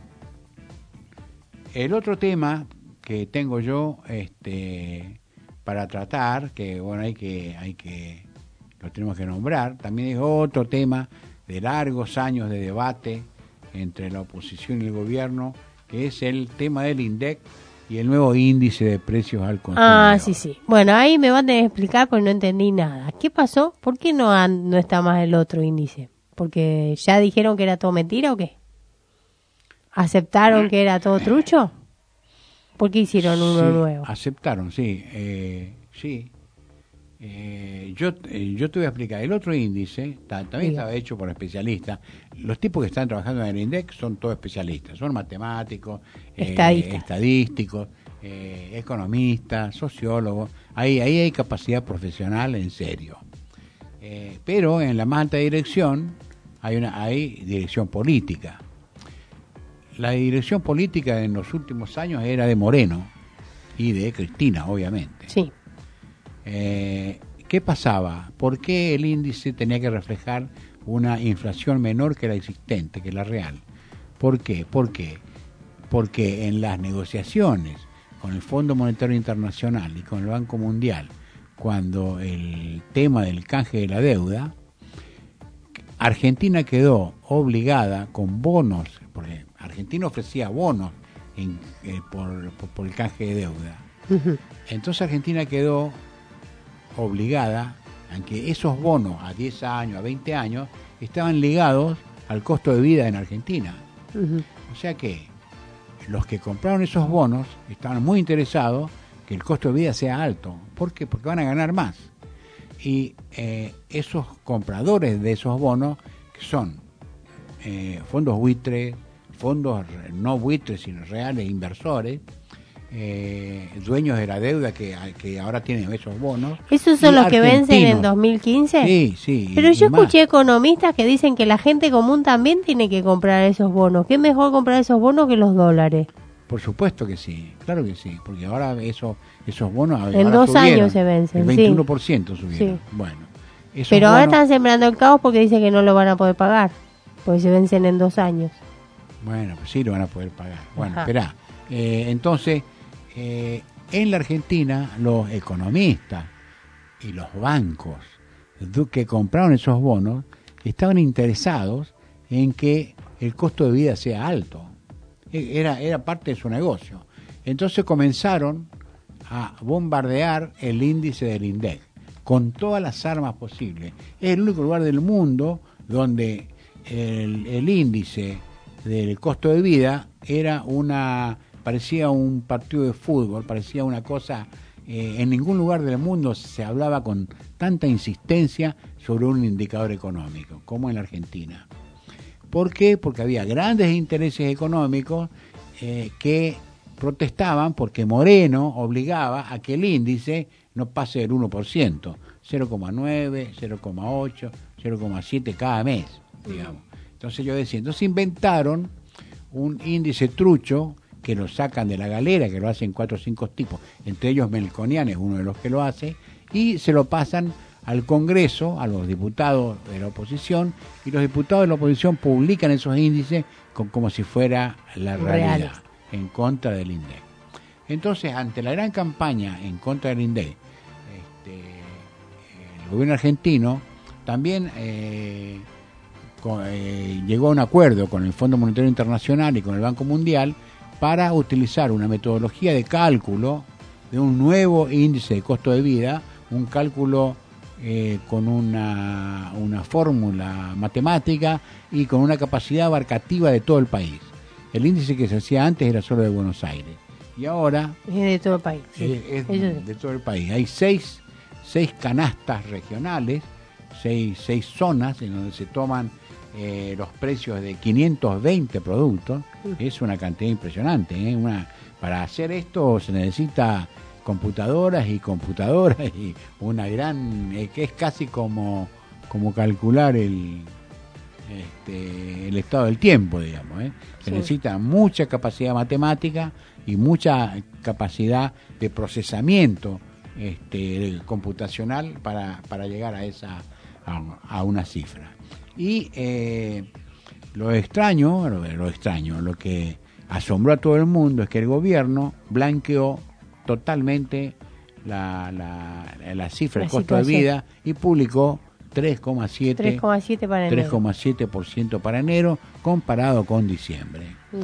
El otro tema que tengo yo para tratar, que bueno, lo tenemos que nombrar, también es otro tema de largos años de debate entre la oposición y el gobierno, que es el tema del INDEC y el nuevo índice de precios al consumidor. Ah, sí. Bueno, ahí me van a tener que explicar porque no entendí nada. ¿Qué pasó? ¿Por qué no está más el otro índice? ¿Porque ya dijeron que era todo mentira o qué? ¿Aceptaron que era todo trucho? ¿Por qué hicieron uno nuevo? Aceptaron, sí. Yo te voy a explicar. El otro índice también estaba hecho por especialistas. Los tipos que están trabajando en el INDEC son todos especialistas. Son matemáticos, estadísticos, economistas, sociólogos. Ahí hay capacidad profesional en serio. Pero en la más alta dirección hay dirección política. La dirección política en los últimos años era de Moreno y de Cristina, obviamente. Sí. ¿Qué pasaba? ¿Por qué el índice tenía que reflejar una inflación menor que la existente, que la real? ¿Por qué? Porque en las negociaciones con el Fondo Monetario Internacional y con el Banco Mundial, cuando el tema del canje de la deuda, Argentina quedó obligada con bonos, porque Argentina ofrecía bonos por el canje de deuda. Uh-huh. Entonces Argentina quedó obligada a que esos bonos a 10 años, a 20 años, estaban ligados al costo de vida en Argentina. Uh-huh. O sea que los que compraron esos bonos estaban muy interesados que el costo de vida sea alto. ¿Por qué? Porque van a ganar más. Y esos compradores de esos bonos, que son fondos buitres, fondos no buitres, sino reales inversores, dueños de la deuda que ahora tienen esos bonos. ¿Esos son los que vencen en 2015? Sí. Pero yo escuché economistas que dicen que la gente común también tiene que comprar esos bonos. ¿Qué mejor comprar esos bonos que los dólares? Por supuesto que sí, claro que sí, porque ahora esos bonos en 2 años se vencen, el 21% subieron. Sí. Bueno, pero ahora están sembrando el caos porque dicen que no lo van a poder pagar, porque se vencen en 2 años. Bueno, pues sí lo van a poder pagar. Bueno, esperá. Entonces, en la Argentina, los economistas y los bancos que compraron esos bonos estaban interesados en que el costo de vida sea alto. Era parte de su negocio. Entonces comenzaron a bombardear el índice del INDEC con todas las armas posibles. Es el único lugar del mundo donde el índice del costo de vida parecía un partido de fútbol, parecía una cosa. En ningún lugar del mundo se hablaba con tanta insistencia sobre un indicador económico como en la Argentina. ¿Por qué? Porque había grandes intereses económicos que protestaban porque Moreno obligaba a que el índice no pase del 1%, 0,9, 0,8, 0,7 cada mes, digamos. Entonces yo decía, entonces inventaron un índice trucho que lo sacan de la galera, que lo hacen 4 o 5 tipos, entre ellos Melconian es uno de los que lo hace, y se lo pasan al Congreso, a los diputados de la oposición, y los diputados de la oposición publican esos índices como si fuera la realidad, en contra del INDEC. Entonces, ante la gran campaña en contra del INDEC, el gobierno argentino también llegó a un acuerdo con el Fondo Monetario Internacional y con el Banco Mundial para utilizar una metodología de cálculo de un nuevo índice de costo de vida, un cálculo con una fórmula matemática y con una capacidad abarcativa de todo el país. El índice que se hacía antes era solo de Buenos Aires y ahora es de todo el país. Es de todo el país. Hay seis canastas regionales, seis zonas en donde se toman los precios de 520 productos. Es una cantidad impresionante, para hacer esto se necesita computadoras y una gran que es casi como calcular el estado del tiempo, digamos. Se necesita mucha capacidad matemática y mucha capacidad de procesamiento computacional para llegar a una cifra. Y lo extraño, lo que asombró a todo el mundo es que el gobierno blanqueó totalmente la cifra del costo de vida y publicó 3,7% para enero comparado con diciembre.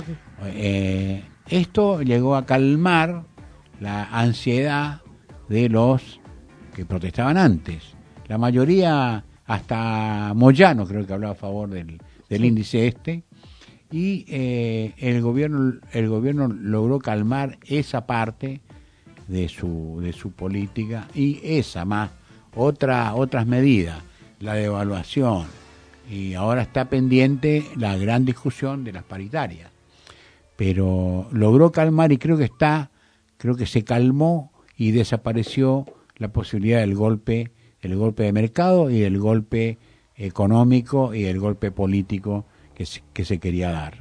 Esto llegó a calmar la ansiedad de los que protestaban antes. La mayoría, hasta Moyano creo que hablaba a favor del índice y el gobierno logró calmar esa parte de su política y otras medidas, la devaluación, y ahora está pendiente la gran discusión de las paritarias, pero logró calmar y creo que se calmó y desapareció la posibilidad del golpe de mercado y el golpe económico y el golpe político que se quería dar.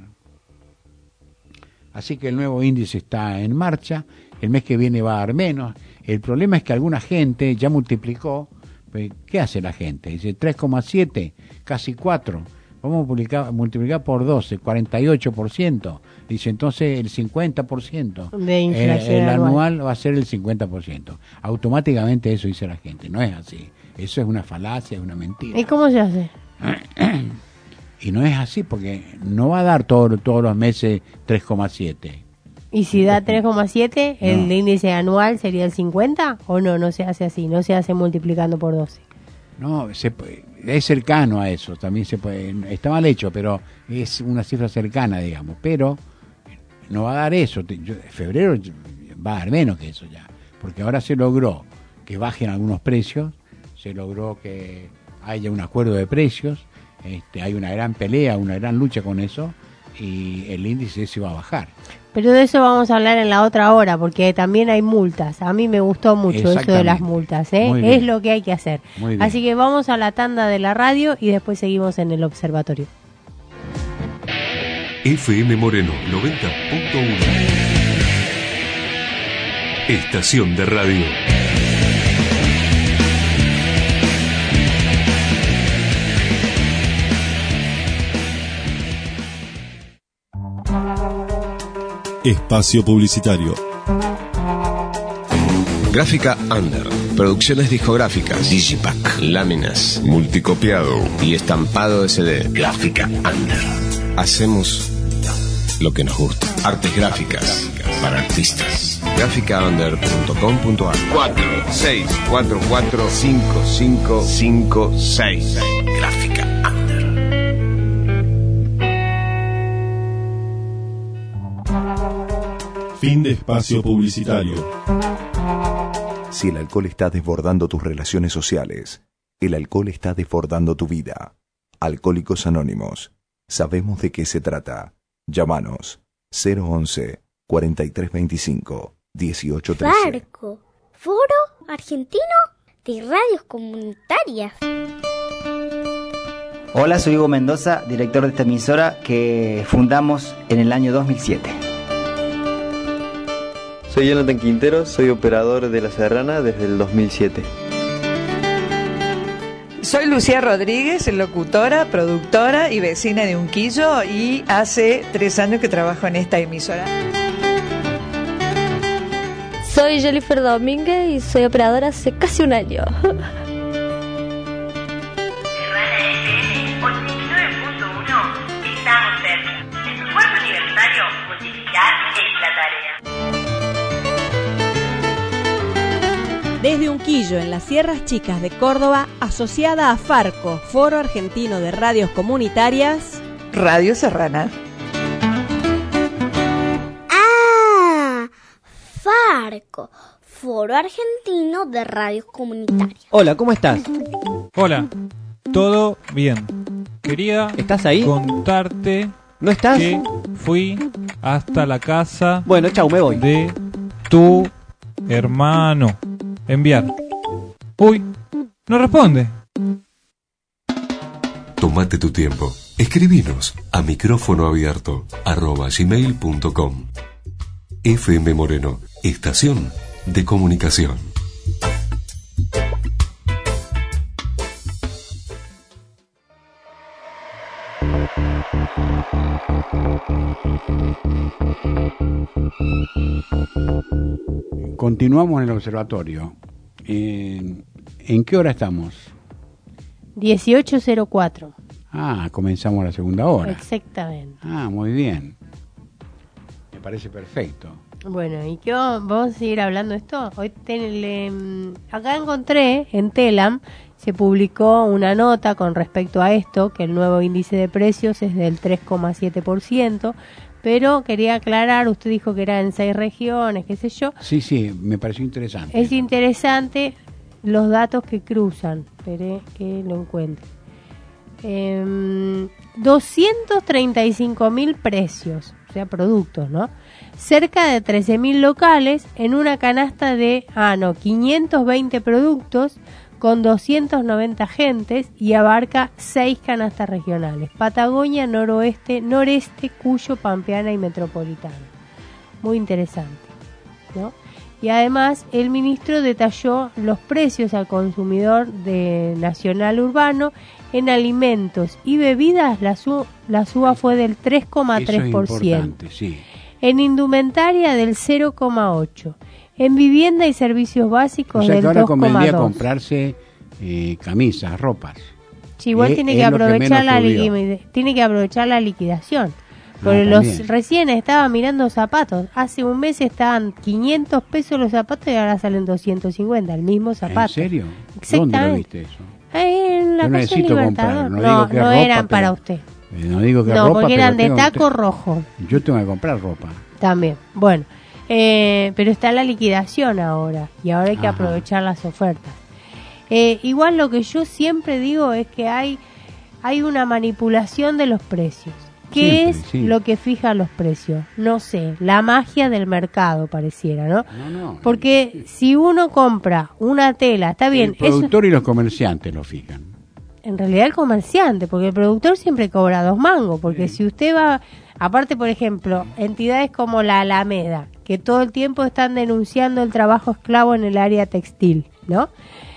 Así que el nuevo índice está en marcha, el mes que viene va a dar menos. El problema es que alguna gente ya multiplicó. ¿Qué hace la gente? Dice 3,7, casi 4. Vamos a multiplicar por 12, 48%. Dice entonces el 50% de inflación el anual va a ser el 50%. Automáticamente eso dice la gente. No es así. Eso es una falacia, es una mentira. ¿Y cómo se hace? Y no es así porque no va a dar todos los meses 3,7. ¿Y si da 3,7, el índice anual sería el 50? ¿O no se hace así? ¿No se hace multiplicando por 12? No, es cercano a eso. También se puede. Está mal hecho, pero es una cifra cercana, digamos. Pero no va a dar eso. Febrero va a dar menos que eso ya. Porque ahora se logró que bajen algunos precios. Se logró que haya un acuerdo de precios. Hay una gran pelea, una gran lucha con eso. Y el índice se va a bajar. Pero de eso vamos a hablar en la otra hora, porque también hay multas. A mí me gustó mucho eso de las multas, es lo que hay que hacer. Así que vamos a la tanda de la radio y después seguimos en el observatorio. FM Moreno 90.1 estación de radio. Espacio publicitario. Gráfica Under. Producciones discográficas. Digipack. Láminas. Multicopiado. Y estampado de CD. Gráfica Under. Hacemos lo que nos gusta. Artes gráficas para artistas. Gráficaunder.com.ar 46445556. Gráfica Under. Fin de espacio publicitario. Si el alcohol está desbordando tus relaciones sociales, el alcohol está desbordando tu vida. Alcohólicos Anónimos. Sabemos de qué se trata. Llámanos 011 4325 1813. Farco, Foro Argentino de Radios Comunitarias. Hola, soy Hugo Mendoza, director de esta emisora que fundamos en el año 2007. Soy Jonathan Quintero, soy operador de La Serrana desde el 2007. Soy Lucía Rodríguez, locutora, productora y vecina de Unquillo, y hace 3 años que trabajo en esta emisora. Soy Jennifer Domínguez y soy operadora hace casi 1 año. Estamos cerca. En tu esfuerzo aniversario, multiplicar es la tarea. Desde Unquillo, en las Sierras Chicas de Córdoba, asociada a Farco, Foro Argentino de Radios Comunitarias, Radio Serrana. ¡Ah! Farco, Foro Argentino de Radios Comunitarias. Hola, ¿cómo estás? Hola, todo bien. Quería ¿Estás ahí? Contarte ¿No estás? que fui hasta la casa. Bueno, chau, me voy. De tu hermano. Enviar. Uy, no responde. Tómate tu tiempo. Escribinos a micrófonoabierto@gmail.com. FM Moreno, estación de comunicación. Continuamos en el observatorio. ¿En qué hora estamos? 18:04. Ah, comenzamos la segunda hora. Exactamente. Ah, muy bien. Me parece perfecto. Bueno, ¿y qué vamos a seguir hablando de esto? Hoy acá encontré en Telam, se publicó una nota con respecto a esto, que el nuevo índice de precios es del 3,7%, pero quería aclarar, usted dijo que era en 6 regiones, qué sé yo. Sí, me pareció interesante. Es interesante los datos que cruzan, esperé que lo encuentre. 235.000 precios, o sea, productos, ¿no? Cerca de 13.000 locales en una canasta de 520 productos con 290 agentes y abarca 6 canastas regionales: Patagonia, Noroeste, Noreste, Cuyo, Pampeana y Metropolitana. Muy interesante, ¿no? Y además el ministro detalló los precios al consumidor de nacional urbano en alimentos y bebidas. La suba fue del 3,3%. Sí. En indumentaria del 0,8%. En vivienda y servicios básicos, o sea, del que ahora 2,2%. convendría comprarse camisas, ropas. Sí, igual tiene que aprovechar la liquidación. Porque recién estaba mirando zapatos. Hace un mes estaban 500 pesos los zapatos y ahora salen 250, el mismo zapato. ¿En serio? Exactamente. ¿Dónde lo viste eso? En la Yo calle necesito Libertador. comprar. No eran para usted. No digo que no, ropa, porque eran de pero taco rojo. Yo tengo que comprar ropa. También. Bueno, pero está la liquidación ahora y ahora hay que aprovechar las ofertas. Igual lo que yo siempre digo es que hay una manipulación de los precios. ¿Qué es lo que fija los precios? No sé, la magia del mercado pareciera, ¿no? No. Porque si uno compra una tela, está bien. El productor y los comerciantes lo fijan. En realidad el comerciante, porque el productor siempre cobra 2 mangos, porque si usted va, aparte por ejemplo, entidades como la Alameda, que todo el tiempo están denunciando el trabajo esclavo en el área textil, ¿no?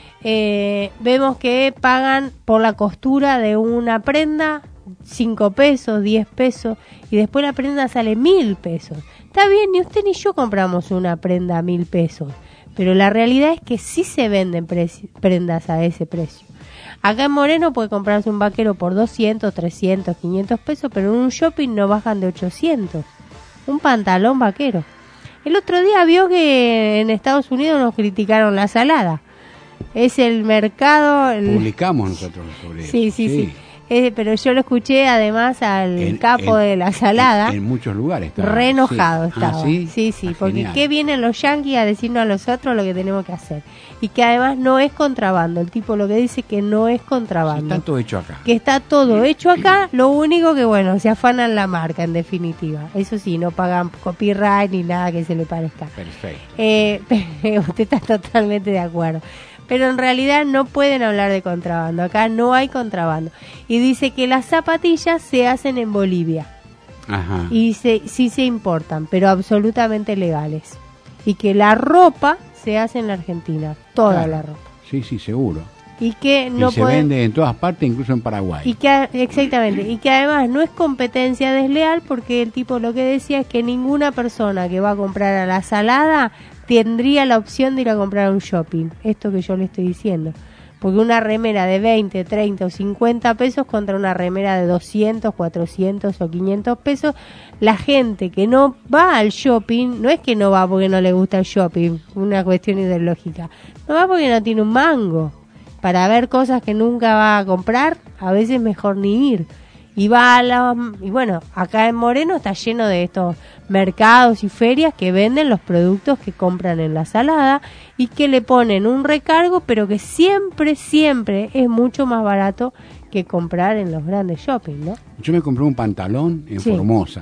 Vemos que pagan por la costura de una prenda 5 pesos, 10 pesos, y después la prenda sale 1.000 pesos. Está bien, ni usted ni yo compramos una prenda a 1.000 pesos, pero la realidad es que sí se venden prendas a ese precio. Acá en Moreno puede comprarse un vaquero por 200, 300, 500 pesos, pero en un shopping no bajan de 800. Un pantalón vaquero. El otro día vio que en Estados Unidos nos criticaron la salada. Es el mercado... Publicamos nosotros sobre eso. Sí. Pero yo lo escuché además al capo de la salada. En muchos lugares estaba. Re enojado estaba. ¿Sí? Sí, porque ¿qué vienen los yanquis a decirnos a nosotros lo que tenemos que hacer? Y que además no es contrabando. El tipo lo que dice que no es contrabando. Está todo hecho acá. Que está todo hecho acá, lo único que, bueno, se afanan la marca en definitiva. Eso sí, no pagan copyright ni nada que se le parezca. Perfecto. Usted está totalmente de acuerdo. Pero en realidad no pueden hablar de contrabando. Acá no hay contrabando. Y dice que las zapatillas se hacen en Bolivia. Ajá. Y sí se importan, pero absolutamente legales. Y que la ropa se hace en la Argentina. Toda la ropa. Sí, seguro. Y que no se vende en todas partes, incluso en Paraguay. Y que exactamente. Y que además no es competencia desleal, porque el tipo lo que decía es que ninguna persona que va a comprar a la salada tendría la opción de ir a comprar a un shopping. Esto que yo le estoy diciendo. Porque una remera de 20, 30 o 50 pesos contra una remera de 200, 400 o 500 pesos, la gente que no va al shopping, no es que no va porque no le gusta el shopping, una cuestión ideológica, no va porque no tiene un mango. Para ver cosas que nunca va a comprar, a veces mejor ni ir. Y bueno, acá en Moreno está lleno de estos mercados y ferias que venden los productos que compran en la salada y que le ponen un recargo, pero que siempre es mucho más barato que comprar en los grandes shopping, ¿no? Yo me compré un pantalón en Formosa,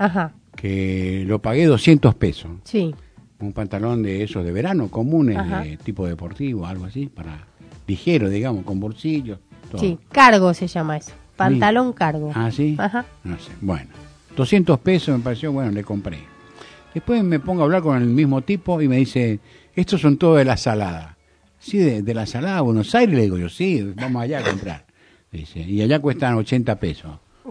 que lo pagué 200 pesos. Sí. Un pantalón de esos de verano, comunes, de tipo deportivo, algo así, para ligero, digamos, con bolsillos. Todo. Sí, cargo se llama eso. Pantalón cargo. ¿Ah, sí? Ajá. No sé. Bueno, 200 pesos me pareció, bueno, le compré. Después me pongo a hablar con el mismo tipo y me dice, estos son todos de la salada. Sí, de la salada Buenos Aires, le digo yo, sí, vamos allá a comprar. Dice, y allá cuestan 80 pesos.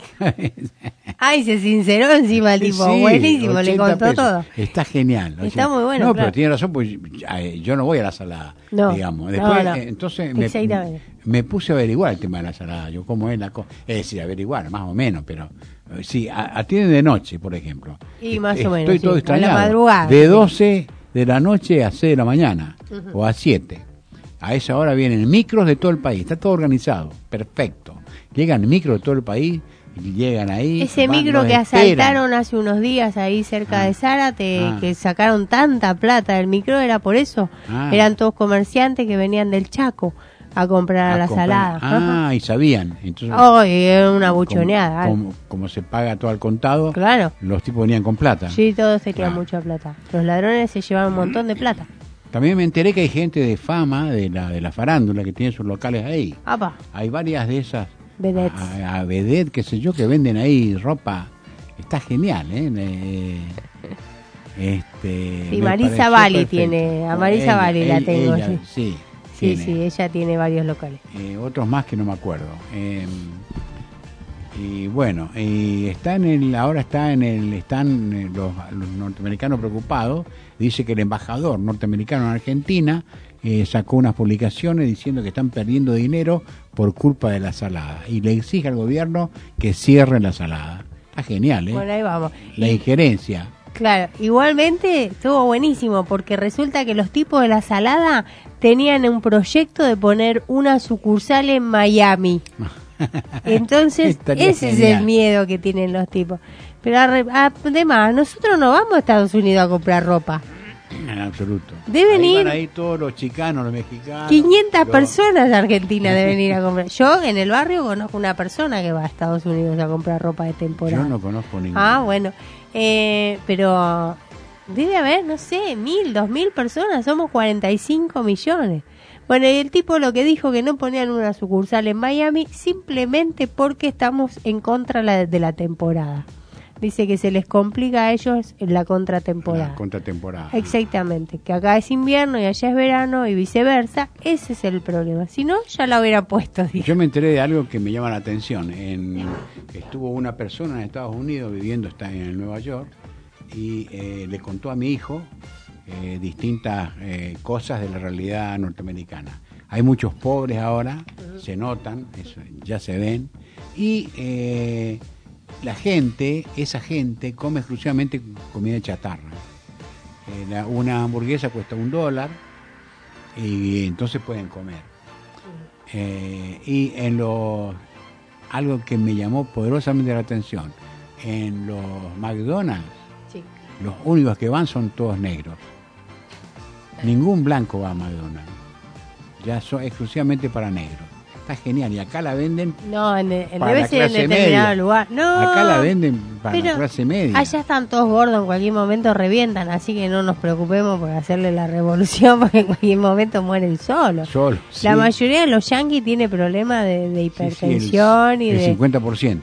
Ay, se sinceró encima el tipo, buenísimo, le contó pesos. Todo. Está genial. Está muy bueno. No, claro. Pero tiene razón, pues yo no voy a la salada, digamos. Después, entonces me puse a averiguar el tema de la salada, yo cómo es la cosa. Es decir, averiguar, más o menos, pero sí, atienden de noche, por ejemplo. Y más o menos. Estoy todo extrañado. A la madrugada. De 12 de la noche a 6 de la mañana, o a 7. A esa hora vienen micros de todo el país, está todo organizado, perfecto. Llegan micros de todo el país. Y llegan ahí. Ese micro que asaltaron hace unos días ahí cerca de Zárate, que sacaron tanta plata del micro, era por eso. Eran todos comerciantes que venían del Chaco a comprar la salada. Y sabían. Entonces, era una buchoneada. Como se paga todo al contado, claro. Los tipos venían con plata. Sí, todos tenían mucha plata. Los ladrones se llevaban un montón de plata. También me enteré que hay gente de fama de la farándula que tiene sus locales ahí. Hay varias de esas vedettes. A vedette, qué sé yo, que venden ahí ropa. Está genial, sí, Marisa Bali tiene, a Marisa Bali la tengo. Ella, sí, ella tiene varios locales. Otros más que no me acuerdo. Y bueno, ahora están los norteamericanos preocupados. Dice que el embajador norteamericano en Argentina sacó unas publicaciones diciendo que están perdiendo dinero por culpa de la salada y le exige al gobierno que cierre la salada. Está genial, Bueno, ahí vamos. La injerencia. Claro, igualmente estuvo buenísimo porque resulta que los tipos de la salada tenían un proyecto de poner una sucursal en Miami. Entonces ese es el miedo que tienen los tipos. Pero además, nosotros no vamos a Estados Unidos a comprar ropa. En absoluto. Deben ir. Van ahí todos los chicanos, los mexicanos. 500 personas de Argentina deben ir a comprar. Yo en el barrio conozco una persona que va a Estados Unidos a comprar ropa de temporada. Yo no conozco ninguna. Bueno. Pero debe haber, no sé, 1.000, 2.000 personas. Somos 45 millones. Bueno, y el tipo lo que dijo que no ponían una sucursal en Miami simplemente porque estamos en contra de la temporada. Dice que se les complica a ellos en la contratemporada. La contratemporada. Exactamente, que acá es invierno y allá es verano y viceversa. Ese es el problema. Si no, ya la hubiera puesto. Dice. Yo me enteré de algo que me llama la atención. Estuvo una persona en Estados Unidos viviendo, está en Nueva York, y le contó a mi hijo distintas cosas de la realidad norteamericana. Hay muchos pobres ahora, se notan, eso, ya se ven, y esa gente come exclusivamente comida chatarra. Una hamburguesa cuesta $1 y entonces pueden comer. Y algo que me llamó poderosamente la atención, en los McDonald's, los únicos que van son todos negros. Ningún blanco va a McDonald's. Ya son exclusivamente para negros. Está genial. Y acá la venden debe ser en determinado lugar. No, acá la venden para la clase media. Allá están todos gordos, en cualquier momento revientan. Así que no nos preocupemos por hacerle la revolución, porque en cualquier momento mueren solos. La mayoría de los yanquis tiene problemas de hipertensión y el 50%.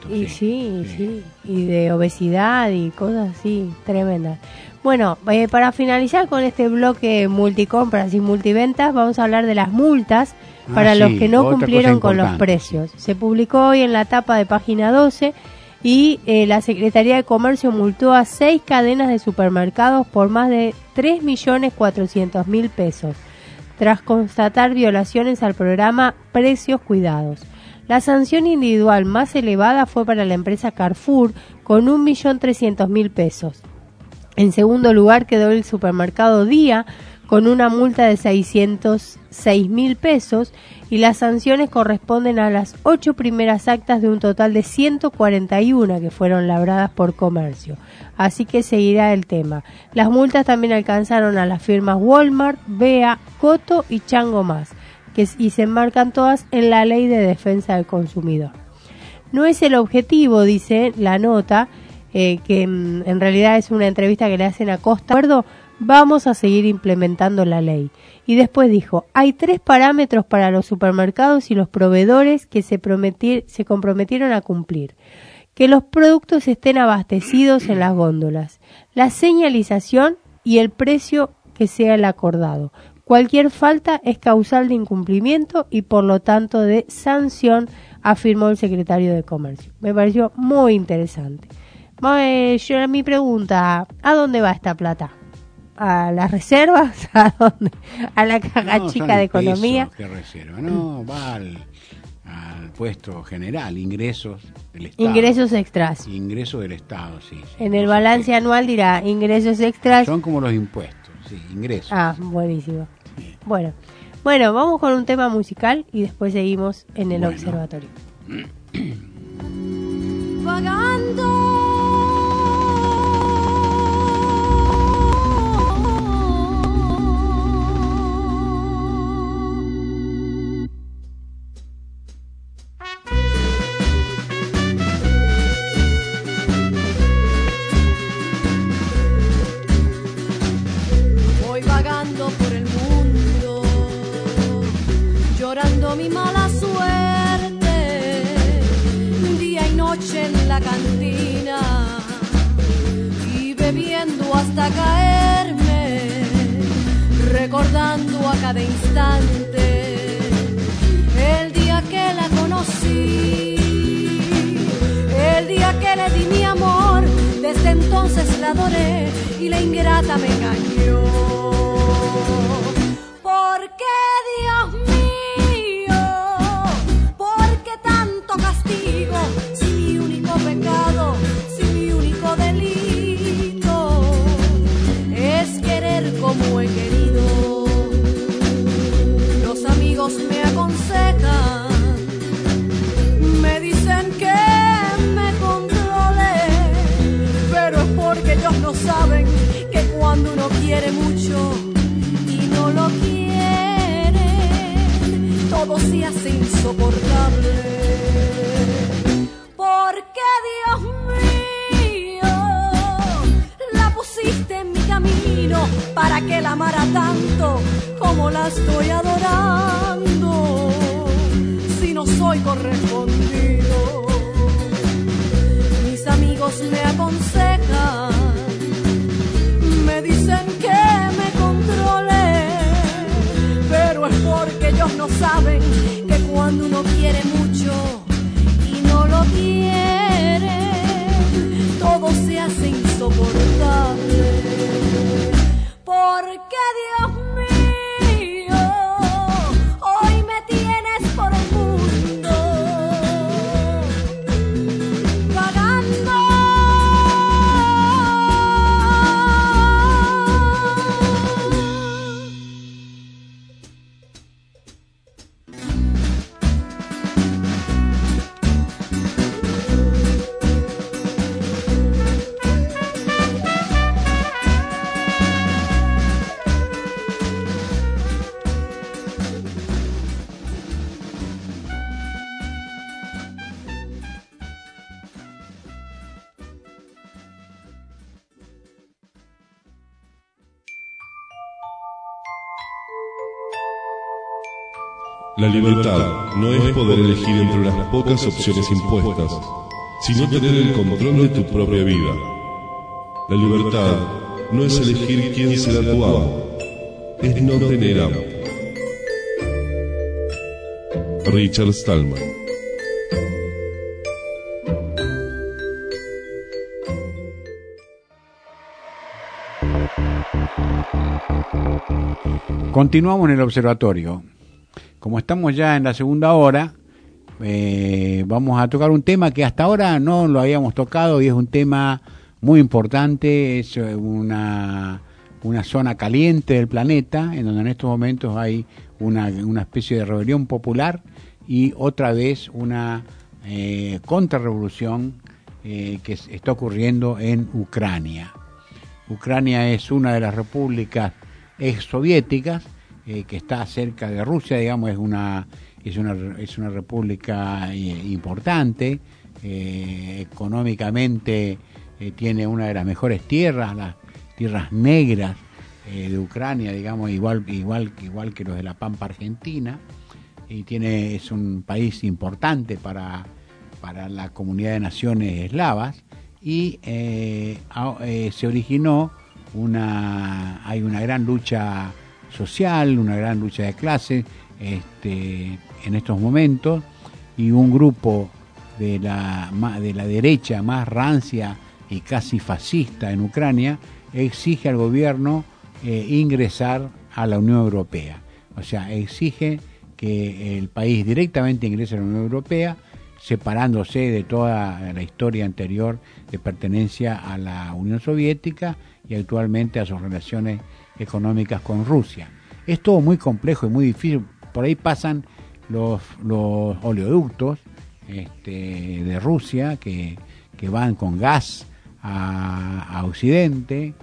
Y de obesidad y cosas así tremendas. Bueno, para finalizar con este bloque multicompras y multiventas, vamos a hablar de las multas para los que no cumplieron con los precios. Se publicó hoy en la tapa de página 12 y la Secretaría de Comercio multó a 6 cadenas de supermercados por más de 3.400.000 pesos, tras constatar violaciones al programa Precios Cuidados. La sanción individual más elevada fue para la empresa Carrefour, con 1.300.000 pesos. En segundo lugar quedó el supermercado Día, con una multa de 606.000 pesos, y las sanciones corresponden a las 8 primeras actas de un total de 141 que fueron labradas por comercio. Así que seguirá el tema. Las multas también alcanzaron a las firmas Walmart, Bea, Coto y Chango Más, y se enmarcan todas en la Ley de Defensa del Consumidor. No es el objetivo, dice la nota, que en realidad es una entrevista que le hacen a Costa. Vamos a seguir implementando la ley. Y después dijo, hay 3 parámetros para los supermercados y los proveedores que se comprometieron a cumplir. Que los productos estén abastecidos en las góndolas, la señalización y el precio que sea el acordado. Cualquier falta es causal de incumplimiento y por lo tanto de sanción, afirmó el secretario de Comercio. Me pareció muy interesante. Mi pregunta, ¿a dónde va esta plata? ¿A las reservas? ¿A dónde? ¿A la caja chica de economía? ¿Qué reserva? No, va al puesto general, ingresos del Estado. Ingresos extras. Ingresos del Estado, sí. En el balance anual dirá ingresos extras. Son como los impuestos, sí, ingresos. Buenísimo. Sí. Bueno, vamos con un tema musical y después seguimos en el observatorio. Vagando. Por el mundo, llorando mi mala suerte, día y noche en la cantina y bebiendo hasta caerme, recordando a cada instante el día que la conocí, el día que le di mi amor. Desde entonces la adoré y la ingrata me engañó. ¿Por qué, Dios mío? ¿Por qué tanto castigo? Si mi único pecado, si mi único delito es querer como he querido. Los amigos me aconsejan, me dicen que me controle, pero es porque ellos no saben que cuando uno quiere mucho y no lo quiere, todo se hace insoportable. Porque, Dios mío, la pusiste en mi camino para que la amara tanto como la estoy adorando. Si no soy correspondido, mis amigos médicos me aconsejan, me dicen que me controle, pero es porque ellos no saben que cuando uno quiere mucho y no lo quiere, todo se hace insoportable. Porque Dios mío, hoy me tienes por el mundo vagando. La libertad no es poder elegir entre unas pocas opciones impuestas, sino tener el control de tu propia vida. La libertad no es elegir quién será tu amo, es no tener amo. Richard Stallman. Continuamos en el observatorio. Como estamos ya en la segunda hora, vamos a tocar un tema que hasta ahora no lo habíamos tocado y es un tema muy importante. Es una zona caliente del planeta en donde en estos momentos hay una especie de rebelión popular y otra vez una contrarrevolución que está ocurriendo en Ucrania. Ucrania es una de las repúblicas exsoviéticas que está cerca de Rusia, digamos, es una república importante, económicamente tiene una de las mejores tierras, las tierras negras de Ucrania, digamos, igual que los de la Pampa Argentina, y es un país importante para la comunidad de naciones eslavas, y se originó hay una gran lucha social, una gran lucha de clases en estos momentos, y un grupo de la derecha más rancia y casi fascista en Ucrania exige al gobierno ingresar a la Unión Europea. O sea, exige que el país directamente ingrese a la Unión Europea, separándose de toda la historia anterior de pertenencia a la Unión Soviética y actualmente a sus relaciones económicas con Rusia. Es todo muy complejo y muy difícil. Por ahí pasan los oleoductos de Rusia que van con gas a Occidente.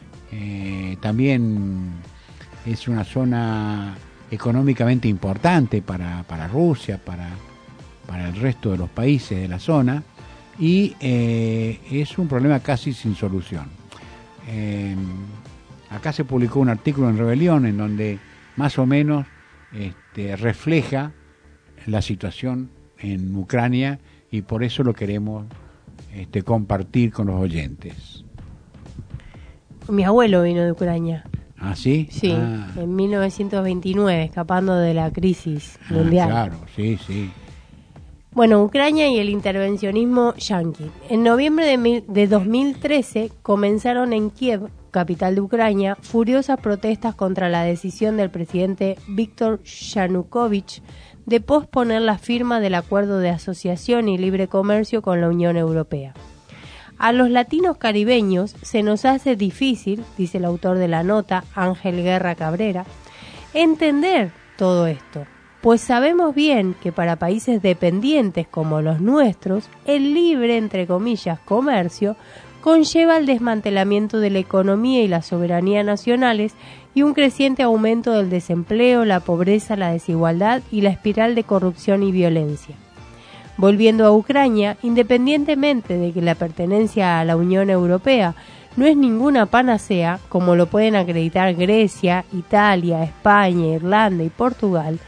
También es una zona económicamente importante para Rusia, para el resto de los países de la zona, y es un problema casi sin solución. Acá se publicó un artículo en Rebelión en donde más o menos refleja la situación en Ucrania, y por eso lo queremos compartir con los oyentes. Mi abuelo vino de Ucrania. ¿Ah, sí? Sí, en 1929, escapando de la crisis mundial. Claro, sí, sí. Bueno, Ucrania y el intervencionismo yanqui. En noviembre de 2013 comenzaron en Kiev, capital de Ucrania, furiosas protestas contra la decisión del presidente Víktor Yanukovych de posponer la firma del acuerdo de asociación y libre comercio con la Unión Europea. A los latinos caribeños se nos hace difícil, dice el autor de la nota, Ángel Guerra Cabrera, entender todo esto, pues sabemos bien que para países dependientes como los nuestros, el libre, entre comillas, comercio conlleva el desmantelamiento de la economía y la soberanía nacionales y un creciente aumento del desempleo, la pobreza, la desigualdad y la espiral de corrupción y violencia. Volviendo a Ucrania, independientemente de que la pertenencia a la Unión Europea no es ninguna panacea, como lo pueden acreditar Grecia, Italia, España, Irlanda y Portugal,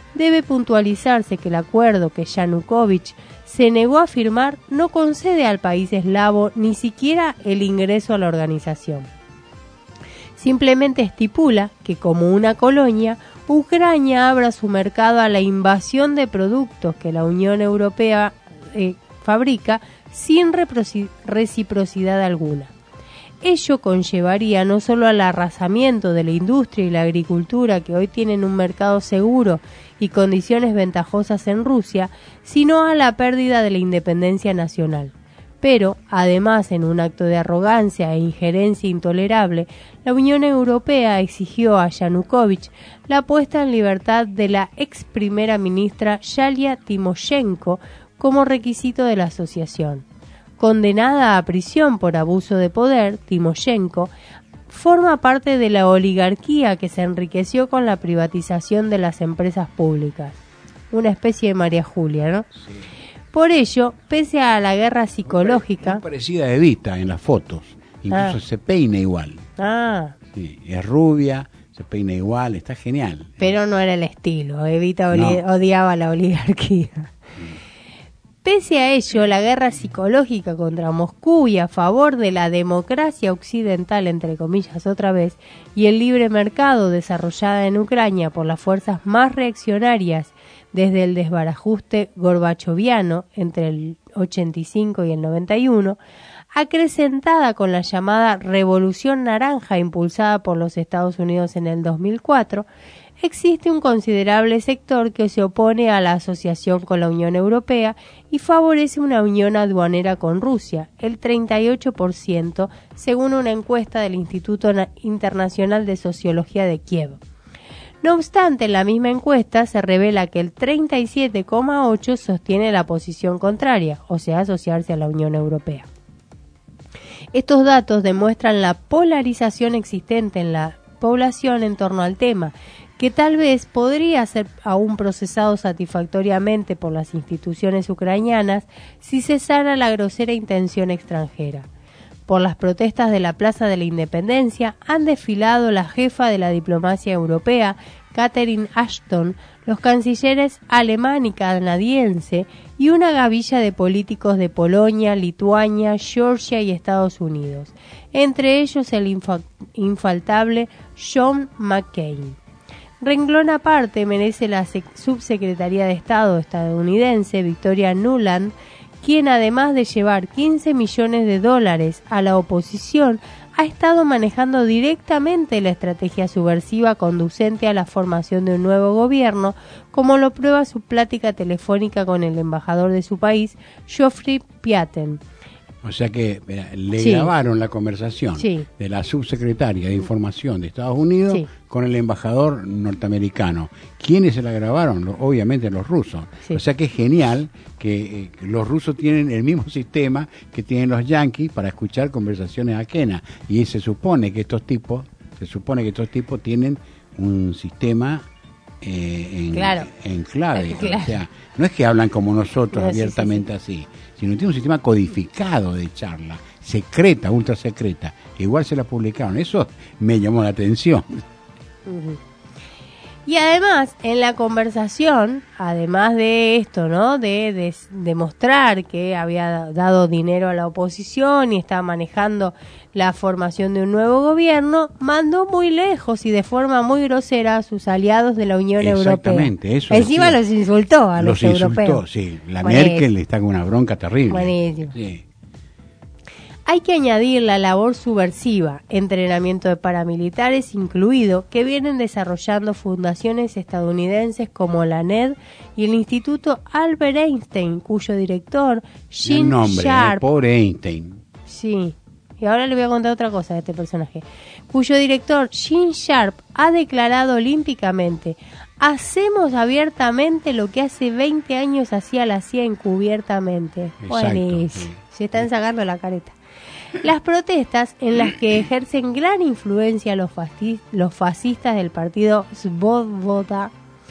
debe puntualizarse que el acuerdo que Yanukovych se negó a firmar no concede al país eslavo ni siquiera el ingreso a la organización. Simplemente estipula que, como una colonia, Ucrania abra su mercado a la invasión de productos que la Unión Europea fabrica sin reciprocidad alguna. Ello conllevaría no solo al arrasamiento de la industria y la agricultura que hoy tienen un mercado seguro y condiciones ventajosas en Rusia, sino a la pérdida de la independencia nacional. Pero, además, en un acto de arrogancia e injerencia intolerable, la Unión Europea exigió a Yanukovych la puesta en libertad de la ex primera ministra Yulia Timoshenko como requisito de la asociación. Condenada a prisión por abuso de poder, Timoshenko forma parte de la oligarquía que se enriqueció con la privatización de las empresas públicas. Una especie de María Julia, ¿no? Sí. Por ello, pese a la guerra psicológica... Es parecida a Evita en las fotos. Incluso se peina igual. Sí, es rubia, se peina igual, está genial. Pero no era el estilo. Evita odiaba la oligarquía. Pese a ello, la guerra psicológica contra Moscú y a favor de la democracia occidental, entre comillas otra vez, y el libre mercado desarrollada en Ucrania por las fuerzas más reaccionarias desde el desbarajuste gorbachoviano entre el 85 y el 91, acrecentada con la llamada Revolución Naranja impulsada por los Estados Unidos en el 2004, existe un considerable sector que se opone a la asociación con la Unión Europea y favorece una unión aduanera con Rusia, el 38%, según una encuesta del Instituto Internacional de Sociología de Kiev. No obstante, en la misma encuesta se revela que el 37,8% sostiene la posición contraria, o sea, asociarse a la Unión Europea. Estos datos demuestran la polarización existente en la población en torno al tema, que tal vez podría ser aún procesado satisfactoriamente por las instituciones ucranianas si cesara la grosera intención extranjera. Por las protestas de la Plaza de la Independencia han desfilado la jefa de la diplomacia europea, Catherine Ashton, los cancilleres alemán y canadiense y una gavilla de políticos de Polonia, Lituania, Georgia y Estados Unidos, entre ellos el infaltable John McCain. Renglón aparte merece la subsecretaria de Estado estadounidense Victoria Nuland, quien además de llevar $15 millones a la oposición, ha estado manejando directamente la estrategia subversiva conducente a la formación de un nuevo gobierno, como lo prueba su plática telefónica con el embajador de su país, Geoffrey Piaten. O sea que le grabaron la conversación de la subsecretaria de Información de Estados Unidos con el embajador norteamericano. ¿Quiénes se la grabaron? Obviamente los rusos. O sea que es genial que los rusos tienen el mismo sistema que tienen los yanquis para escuchar conversaciones ajenas. Y se supone que estos tipos tienen un sistema en clave. Claro. O sea, no es que hablan como nosotros abiertamente así, sino tiene un sistema codificado de charla, secreta, ultra secreta. Igual se la publicaron. Eso me llamó la atención. Y además, en la conversación, además de esto, ¿no? De demostrar que había dado dinero a la oposición y estaba manejando la formación de un nuevo gobierno, mandó muy lejos y de forma muy grosera a sus aliados de la Unión Europea. Eso encima los insultó a los europeos. Sí. La Merkel está con una bronca terrible. Buenísimo. Sí. Hay que añadir la labor subversiva, entrenamiento de paramilitares incluido, que vienen desarrollando fundaciones estadounidenses como la NED y el Instituto Albert Einstein, cuyo director, Gene Sharp... pobre Einstein. Sí, y ahora le voy a contar otra cosa de este personaje. Cuyo director, Gene Sharp, ha declarado olímpicamente: hacemos abiertamente lo que hace 20 años hacía la CIA encubiertamente. Buenísimo. Se están sacando la careta. Las protestas, en las que ejercen gran influencia los fascistas del partido Svoboda,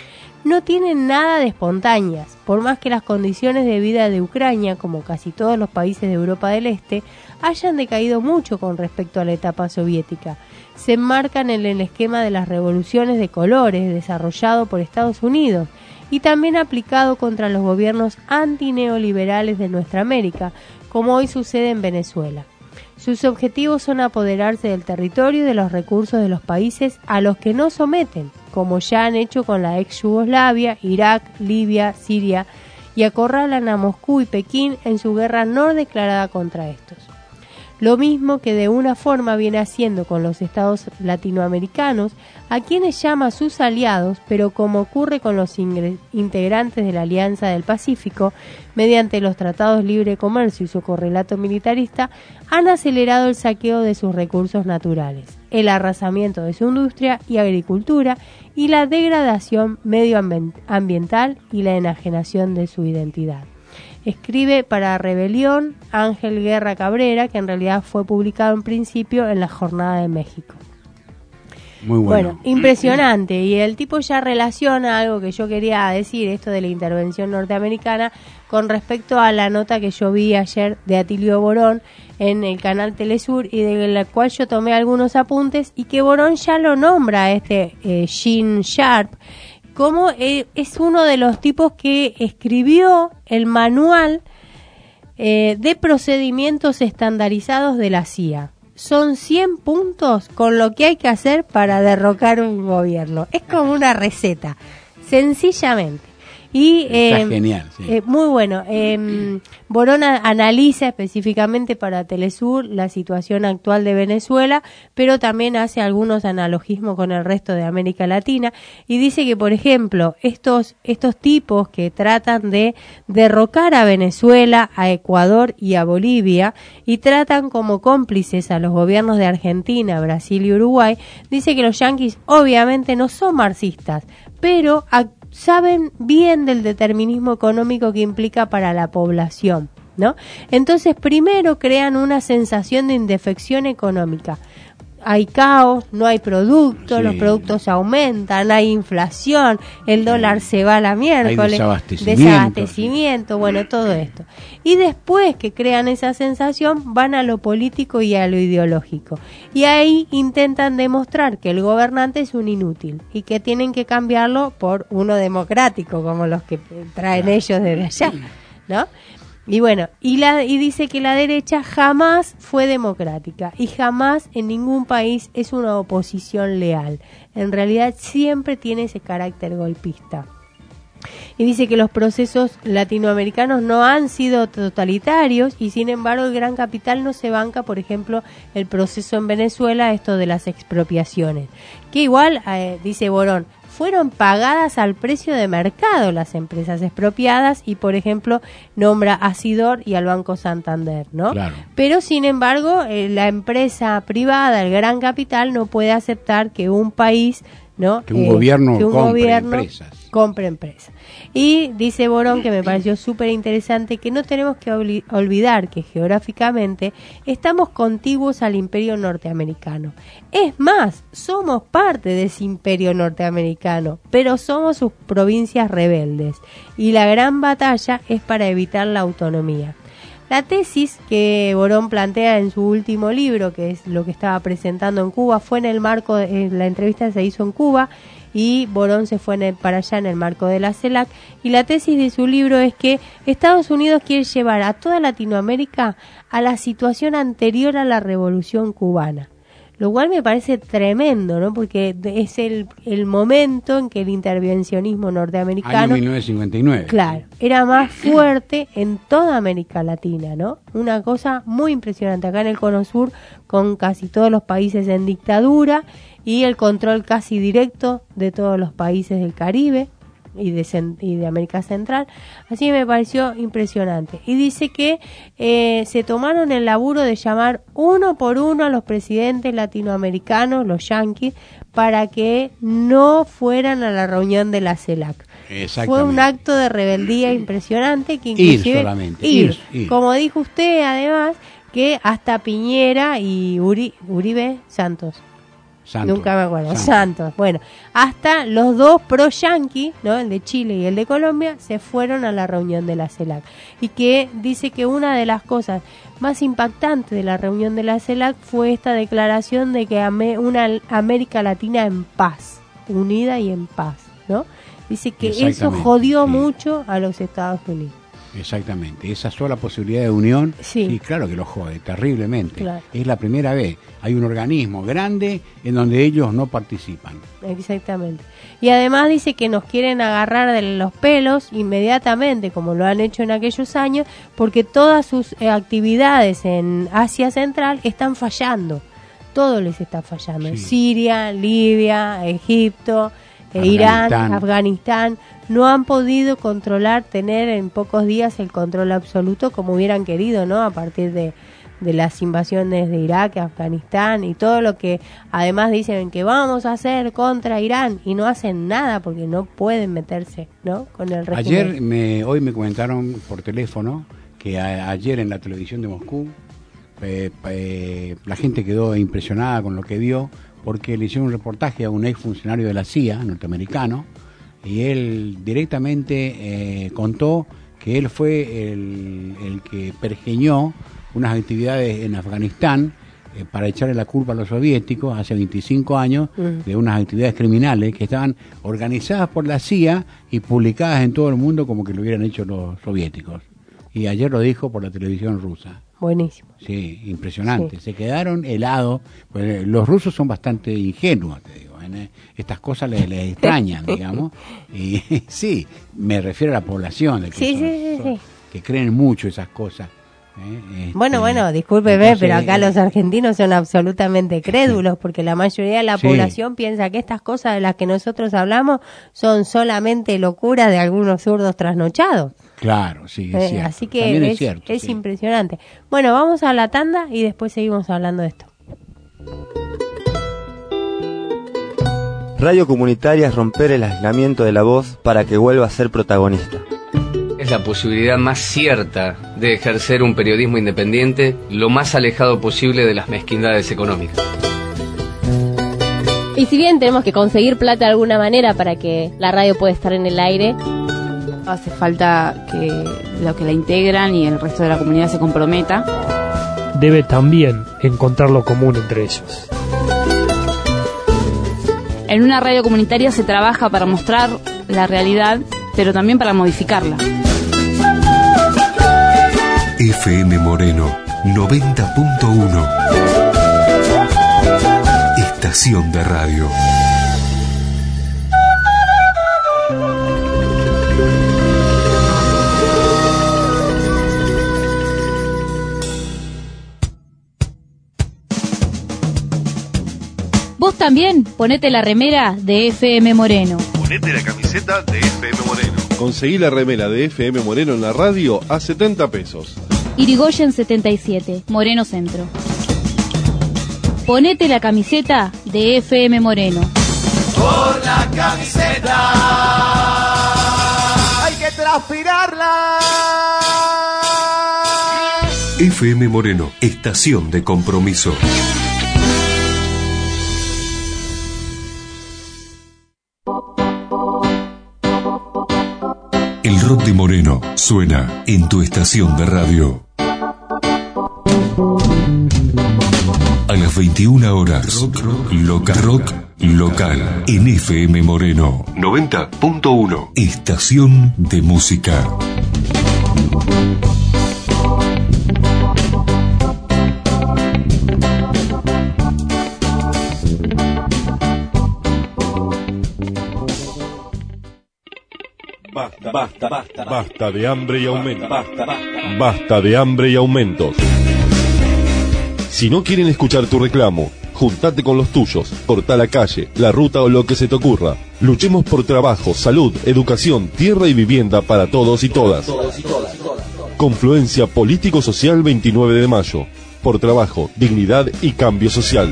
no tienen nada de espontáneas, por más que las condiciones de vida de Ucrania, como casi todos los países de Europa del Este, hayan decaído mucho con respecto a la etapa soviética. Se enmarcan en el esquema de las revoluciones de colores desarrollado por Estados Unidos y también aplicado contra los gobiernos antineoliberales de nuestra América, como hoy sucede en Venezuela. Sus objetivos son apoderarse del territorio y de los recursos de los países a los que no someten, como ya han hecho con la ex Yugoslavia, Irak, Libia, Siria, y acorralan a Moscú y Pekín en su guerra no declarada contra estos. Lo mismo que de una forma viene haciendo con los estados latinoamericanos, a quienes llama sus aliados, pero como ocurre con los integrantes de la Alianza del Pacífico, mediante los tratados libre comercio y su correlato militarista, han acelerado el saqueo de sus recursos naturales, el arrasamiento de su industria y agricultura y la degradación medioambiental y la enajenación de su identidad. Escribe para Rebelión Ángel Guerra Cabrera, que en realidad fue publicado en principio en la Jornada de México. Muy bueno. Impresionante. Y el tipo ya relaciona algo que yo quería decir, esto de la intervención norteamericana, con respecto a la nota que yo vi ayer de Atilio Borón en el canal Telesur, y de la cual yo tomé algunos apuntes, y que Borón ya lo nombra a Gene Sharp, como es uno de los tipos que escribió el manual de procedimientos estandarizados de la CIA. Son 100 puntos con lo que hay que hacer para derrocar un gobierno. Es como una receta, sencillamente. Y está genial, sí. Muy bueno. Borón analiza específicamente para Telesur la situación actual de Venezuela, pero también hace algunos analogismos con el resto de América Latina, y dice que, por ejemplo, estos tipos que tratan de derrocar a Venezuela, a Ecuador y a Bolivia, y tratan como cómplices a los gobiernos de Argentina, Brasil y Uruguay, dice que los yanquis obviamente no son marxistas, pero saben bien del determinismo económico que implica para la población, ¿no? Entonces, primero crean una sensación de indefección económica. Hay caos, no hay productos, los productos aumentan, hay inflación, el dólar se va a la miércoles, desabastecimiento, bueno, todo esto. Y después que crean esa sensación, van a lo político y a lo ideológico. Y ahí intentan demostrar que el gobernante es un inútil y que tienen que cambiarlo por uno democrático, como los que traen ellos desde allá, ¿no? Y bueno, y dice que la derecha jamás fue democrática y jamás en ningún país es una oposición leal. En realidad siempre tiene ese carácter golpista. Y dice que los procesos latinoamericanos no han sido totalitarios y sin embargo el gran capital no se banca, por ejemplo, el proceso en Venezuela, esto de las expropiaciones. Que igual, dice Borón, fueron pagadas al precio de mercado las empresas expropiadas y, por ejemplo, nombra a Sidor y al Banco Santander, ¿no? Claro. Pero, sin embargo, la empresa privada, el gran capital, no puede aceptar que un país, ¿no? Que un gobierno compre empresas. Y dice Borón, que me pareció súper interesante, que no tenemos que olvidar que geográficamente estamos contiguos al imperio norteamericano. Es más, somos parte de ese imperio norteamericano, pero somos sus provincias rebeldes. Y la gran batalla es para evitar la autonomía. La tesis que Borón plantea en su último libro, que es lo que estaba presentando en Cuba, fue en el marco de la entrevista se hizo en Cuba, y Borón se fue para allá en el marco de la CELAC, y la tesis de su libro es que Estados Unidos quiere llevar a toda Latinoamérica a la situación anterior a la Revolución Cubana, lo cual me parece tremendo, ¿no? Porque es el momento en que el intervencionismo norteamericano, año 1959, claro, era más fuerte en toda América Latina, ¿no? Una cosa muy impresionante acá en el Cono Sur, con casi todos los países en dictadura y el control casi directo de todos los países del Caribe y de América Central. Así me pareció impresionante. Y dice que se tomaron el laburo de llamar uno por uno a los presidentes latinoamericanos, los yanquis, para que no fueran a la reunión de la CELAC. Fue un acto de rebeldía impresionante, que inclusive ir. Como dijo usted, además, que hasta Piñera y Uribe Santos. Nunca me acuerdo. Santos. Bueno, hasta los dos pro-yanqui, ¿no? El de Chile y el de Colombia, se fueron a la reunión de la CELAC. Y que dice que una de las cosas más impactantes de la reunión de la CELAC fue esta declaración de que una América Latina en paz, unida y en paz, ¿no? Dice que eso jodió mucho a los Estados Unidos. Exactamente, esa sola posibilidad de unión, sí, claro que lo jode, terriblemente. Claro. Es la primera vez, hay un organismo grande en donde ellos no participan. Exactamente. Y además dice que nos quieren agarrar de los pelos inmediatamente, como lo han hecho en aquellos años, porque todas sus actividades en Asia Central están fallando. Todo les está fallando. Sí. Siria, Libia, Egipto, Irán, Afganistán, no han podido tener en pocos días el control absoluto como hubieran querido, ¿no? A partir de las invasiones de Irak, Afganistán y todo lo que además dicen que vamos a hacer contra Irán y no hacen nada porque no pueden meterse, ¿no? Con el régimen. Hoy me comentaron por teléfono que ayer en la televisión de Moscú la gente quedó impresionada con lo que vio, porque le hicieron un reportaje a un ex funcionario de la CIA norteamericano y él directamente contó que él fue el que pergeñó unas actividades en Afganistán para echarle la culpa a los soviéticos hace 25 años de unas actividades criminales que estaban organizadas por la CIA y publicadas en todo el mundo como que lo hubieran hecho los soviéticos. Y ayer lo dijo por la televisión rusa. Buenísimo. Sí, impresionante. Sí. Se quedaron helados. Pues los rusos son bastante ingenuos, te digo. Estas cosas les extrañan, digamos. Y sí, me refiero a la población. De que que creen mucho esas cosas. Bueno, discúlpeme, pero acá los argentinos son absolutamente crédulos, porque la mayoría de la población piensa que estas cosas de las que nosotros hablamos son solamente locura de algunos zurdos trasnochados. Claro, sí, es cierto. Así que es impresionante. Bueno, vamos a la tanda y después seguimos hablando de esto. Radio comunitaria es romper el aislamiento de la voz para que vuelva a ser protagonista. Es la posibilidad más cierta de ejercer un periodismo independiente lo más alejado posible de las mezquindades económicas. Y si bien tenemos que conseguir plata de alguna manera para que la radio pueda estar en el aire, hace falta que los que la integran y el resto de la comunidad se comprometa. Debe también encontrar lo común entre ellos. En una radio comunitaria se trabaja para mostrar la realidad, pero también para modificarla. FM Moreno 90.1. Estación de radio. Vos también ponete la remera de FM Moreno. Ponete la camiseta de FM Moreno. Conseguí la remera de FM Moreno en la radio a 70 pesos. Irigoyen 77, Moreno Centro. Ponete la camiseta de FM Moreno. Por la camiseta hay que transpirarla. FM Moreno, estación de compromiso. El rock de Moreno suena en tu estación de radio. A las 21 horas, rock local en FM Moreno 90.1, estación de música. Basta de hambre y aumentos. Basta de hambre y aumentos. Si no quieren escuchar tu reclamo, juntate con los tuyos, cortá la calle, la ruta o lo que se te ocurra. Luchemos por trabajo, salud, educación, tierra y vivienda para todos y todas. Confluencia Político-Social 29 de mayo. Por trabajo, dignidad y cambio social.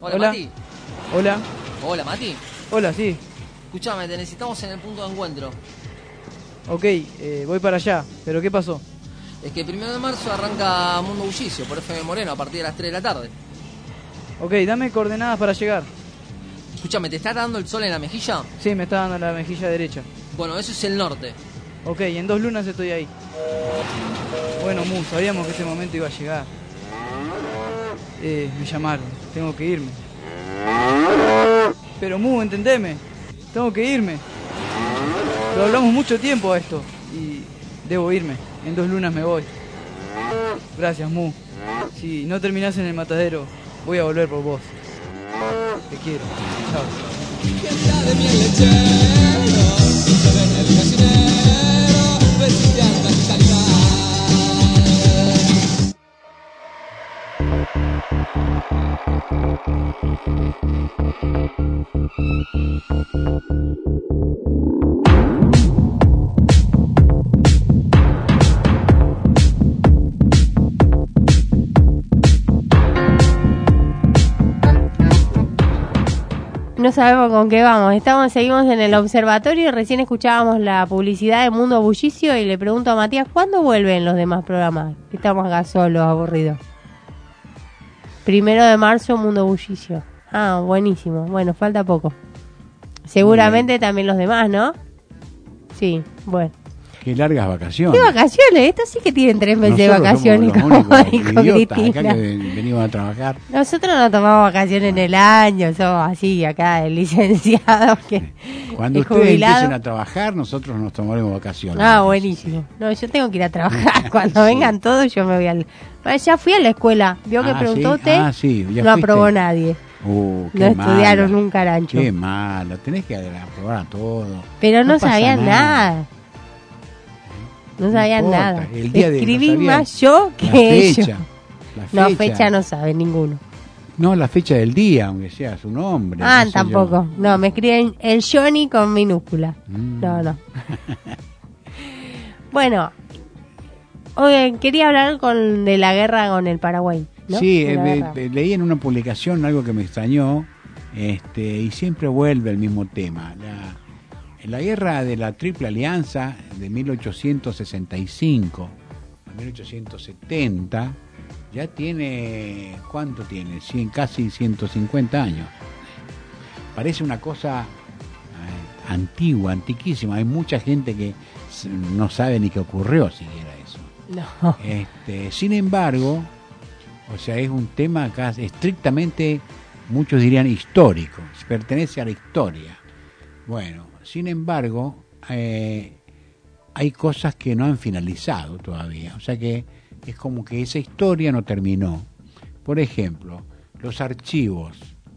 Hola, Hola. Mati. Hola. Hola, Mati. Hola, sí. Escuchame, te necesitamos en el punto de encuentro. Ok, voy para allá. ¿Pero qué pasó? Es que el 1 de marzo arranca Mundo Bullicio por FM Moreno a partir de las 3 de la tarde. Ok, dame coordenadas para llegar. Escuchame, ¿te está dando el sol en la mejilla? Sí, me está dando la mejilla derecha. Bueno, eso es el norte. Ok, en 2 lunas estoy ahí. Bueno, Mu, sabíamos que este momento iba a llegar. Me llamaron, tengo que irme. Pero Mu, entendeme, tengo que irme. Lo hablamos mucho tiempo a esto y debo irme. En 2 lunas me voy. Gracias, Mu. Si no terminás en el matadero, voy a volver por vos. Te quiero. Chao. No sabemos con qué vamos. Seguimos en el observatorio y recién escuchábamos la publicidad de Mundo Bullicio y le pregunto a Matías, ¿cuándo vuelven los demás programas? Estamos acá solos, aburridos. 1 de marzo, Mundo Bullicio. Ah, buenísimo. Bueno, falta poco. Seguramente también los demás, ¿no? Sí, bueno. Qué largas vacaciones. ¿Qué vacaciones? Estos sí que tienen 3 meses de Nosotros vacaciones, somos los como únicos dijo idiotas acá Cristina. que venimos a trabajar. Nosotros no tomamos vacaciones en el año, somos así acá, licenciados que Cuando y ustedes jubilados. empiecen a trabajar, nosotros nos tomaremos vacaciones. Ah, buenísimo. No, yo tengo que ir a trabajar. Cuando vengan todos, yo me voy al... Ya fui a la escuela. ¿Vio que preguntó ¿sí? usted? Sí, ya no fuiste. aprobó nadie. Qué No estudiaron mala. un carancho. Qué malo, tenés que aprobar a todo. Pero no pasa sabían nada. No sabían importa. nada. El día de- Escribí no sabían más yo que la ellos. fecha, No, fecha no sabe ninguno. No, la fecha del día, aunque sea su nombre. Ah, no sé tampoco. yo. No, me escriben el Johnny con minúscula. No. Bueno, oye, quería hablar de la guerra con el Paraguay, ¿no? Sí, De la guerra. leí en una publicación algo que me extrañó, y siempre vuelve el mismo tema. La guerra de la Triple Alianza de 1865 a 1870 ya tiene, ¿cuánto tiene? Casi 150 años. Parece una cosa antigua, antiquísima. Hay mucha gente que no sabe ni qué ocurrió siquiera eso. No. Sin embargo, o sea, es un tema casi estrictamente, muchos dirían histórico, pertenece a la historia. Bueno, sin embargo, hay cosas que no han finalizado todavía, o sea que es como que esa historia no terminó. Por ejemplo, los archivos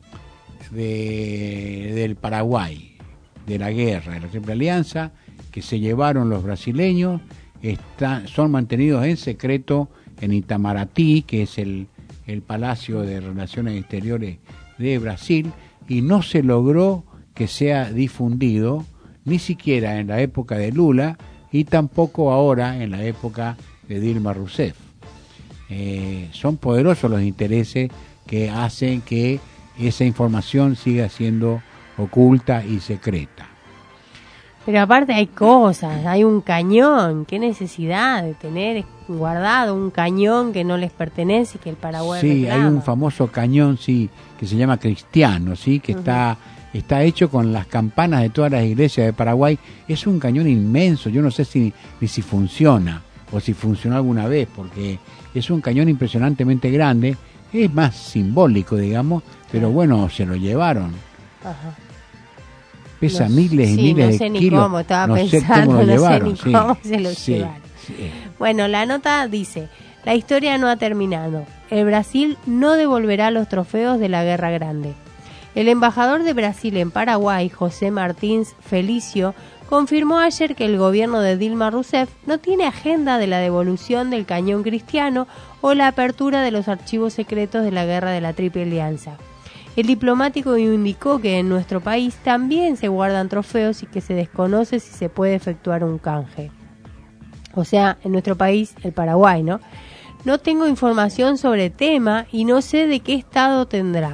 del Paraguay, de la guerra, de la Triple Alianza, que se llevaron los brasileños, son mantenidos en secreto en Itamaraty, que es el Palacio de Relaciones Exteriores de Brasil, y no se logró que sea difundido, ni siquiera en la época de Lula, y tampoco ahora en la época de Dilma Rousseff. Son poderosos los intereses que hacen que esa información siga siendo oculta y secreta. Pero aparte hay cosas, hay un cañón, qué necesidad de tener guardado un cañón que no les pertenece, que el Paraguay Sí, reclama. hay un famoso cañón, sí, que se llama Cristiano, sí, que está hecho con las campanas de todas las iglesias de Paraguay. Es un cañón inmenso, yo no sé ni si funciona o si funcionó alguna vez, porque es un cañón impresionantemente grande, es más simbólico, digamos, pero bueno, se lo llevaron. Ajá. Pesa No, miles y sí, miles no de sé ni kilos. cómo, estaba no sé pensando, cómo lo no llevaron. sé ni cómo se lo sí, llevaron. sí. Bueno, la nota dice, la historia no ha terminado. El Brasil no devolverá los trofeos de la Guerra Grande. El embajador de Brasil en Paraguay, José Martins Felicio, confirmó ayer que el gobierno de Dilma Rousseff no tiene agenda de la devolución del cañón Cristiano o la apertura de los archivos secretos de la Guerra de la Triple Alianza. El diplomático indicó que en nuestro país también se guardan trofeos y que se desconoce si se puede efectuar un canje. O sea, en nuestro país, el Paraguay, ¿no? No tengo información sobre el tema y no sé de qué estado tendrá.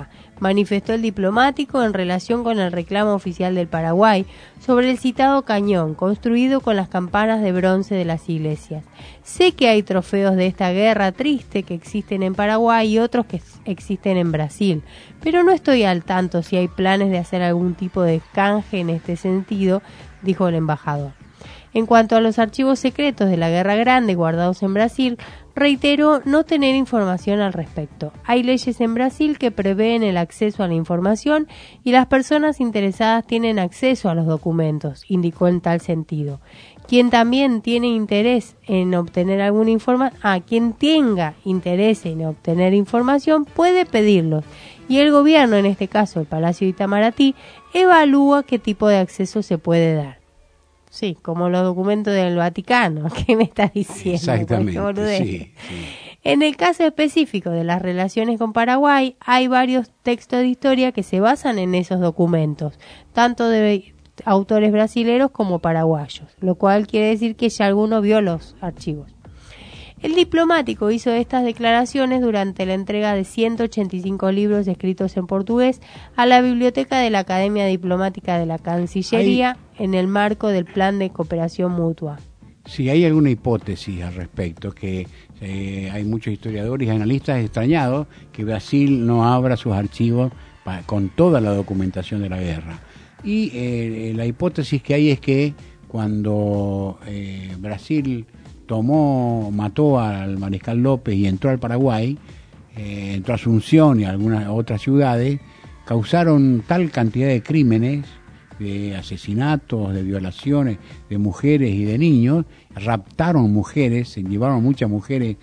manifestó el diplomático en relación con el reclamo oficial del Paraguay sobre el citado cañón, construido con las campanas de bronce de las iglesias. Sé que hay trofeos de esta guerra triste que existen en Paraguay y otros que existen en Brasil, pero no estoy al tanto si hay planes de hacer algún tipo de canje en este sentido, dijo el embajador. En cuanto a los archivos secretos de la Guerra Grande guardados en Brasil, reiteró no tener información al respecto. Hay leyes en Brasil que prevén el acceso a la información y las personas interesadas tienen acceso a los documentos, indicó en tal sentido. Quien también tiene interés en obtener alguna información, quien tenga interés en obtener información puede pedirlos y el gobierno, en este caso el Palacio de Itamaraty, evalúa qué tipo de acceso se puede dar. Sí, como los documentos del Vaticano, ¿qué me estás diciendo? Exactamente, sí. En el caso específico de las relaciones con Paraguay, hay varios textos de historia que se basan en esos documentos, tanto de autores brasileños como paraguayos, lo cual quiere decir que ya alguno vio los archivos. El diplomático hizo estas declaraciones durante la entrega de 185 libros escritos en portugués a la biblioteca de la Academia Diplomática de la Cancillería en el marco del Plan de Cooperación Mutua. Sí, hay alguna hipótesis al respecto, que hay muchos historiadores y analistas extrañados que Brasil no abra sus archivos con toda la documentación de la guerra. Y la hipótesis que hay es que cuando Brasil mató al Mariscal López y entró al Paraguay, entró a Asunción y a algunas otras ciudades, causaron tal cantidad de crímenes, de asesinatos, de violaciones de mujeres y de niños, raptaron mujeres, se llevaron muchas mujeres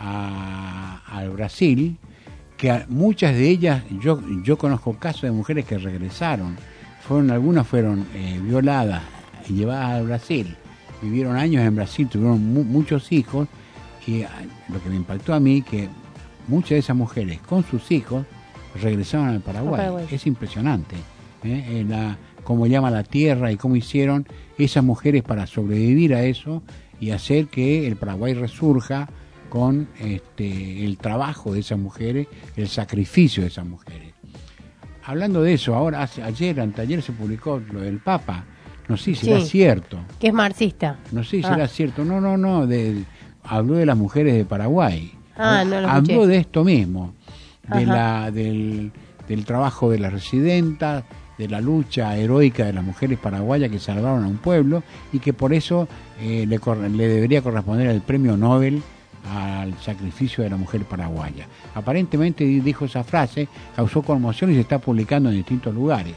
al Brasil, que muchas de ellas, yo conozco casos de mujeres que regresaron, algunas fueron violadas y llevadas al Brasil, vivieron años en Brasil, tuvieron muchos hijos, y lo que me impactó a mí, que muchas de esas mujeres con sus hijos regresaron al Paraguay. Es impresionante cómo llama la tierra y cómo hicieron esas mujeres para sobrevivir a eso y hacer que el Paraguay resurja con el trabajo de esas mujeres, el sacrificio de esas mujeres. Hablando de eso, ahora anteayer se publicó lo del Papa. No sé si será cierto. Que es marxista. No sé si será cierto. No. Habló de las mujeres de Paraguay. No lo escuché. Habló de esto mismo. Del trabajo de las residentas, de la lucha heroica de las mujeres paraguayas que salvaron a un pueblo y que por eso le debería corresponder el premio Nobel al sacrificio de la mujer paraguaya. Aparentemente dijo esa frase, causó conmoción y se está publicando en distintos lugares.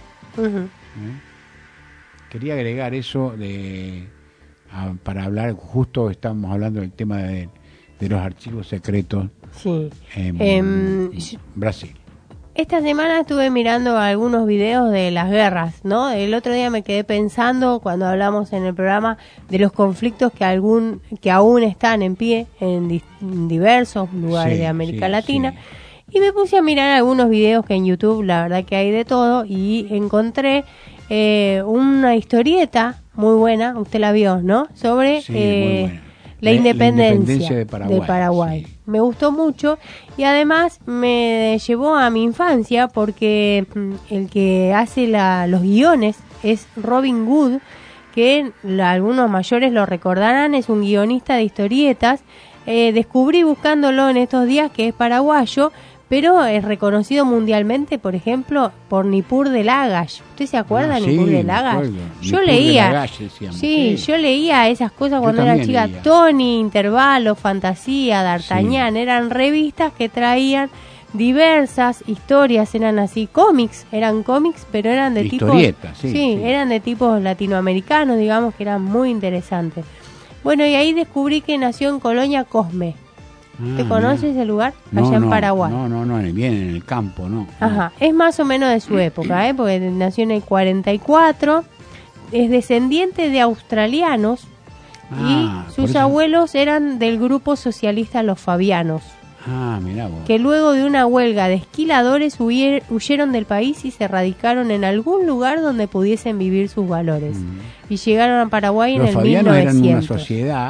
Quería agregar eso para hablar, justo estamos hablando del tema de los archivos secretos en Brasil. Esta semana estuve mirando algunos videos de las guerras, ¿no? El otro día me quedé pensando, cuando hablamos en el programa, de los conflictos que aún están en pie en diversos lugares de América Latina. Y me puse a mirar algunos videos que en YouTube, la verdad que hay de todo, y encontré una historieta muy buena, usted la vio, ¿no? Sobre la independencia de Paraguay. Sí. Me gustó mucho y además me llevó a mi infancia porque el que hace los guiones es Robin Hood, que algunos mayores lo recordarán, es un guionista de historietas. Descubrí buscándolo en estos días que es paraguayo, pero es reconocido mundialmente, por ejemplo, por Nippur de Lagash. ¿Usted se acuerda de Nippur de Lagash? Yo leía, yo leía esas cosas cuando era chica. Leía. Tony, Intervalo, Fantasía, D'Artagnan, eran revistas que traían diversas historias, eran así, eran cómics, pero eran de tipos, eran de tipos latinoamericanos, digamos, que eran muy interesantes. Bueno, y ahí descubrí que nació en Colonia Cosme. ¿Te conoces ese lugar? Allá en Paraguay. No, bien en el campo, ¿no? Ajá, es más o menos de su época, porque nació en el 44, es descendiente de australianos y sus abuelos eran del grupo socialista Los Fabianos. Mirá vos. Que luego de una huelga de esquiladores huyeron del país y se radicaron en algún lugar donde pudiesen vivir sus valores. Y llegaron a Paraguay en el 1900. Los Fabianos eran una sociedad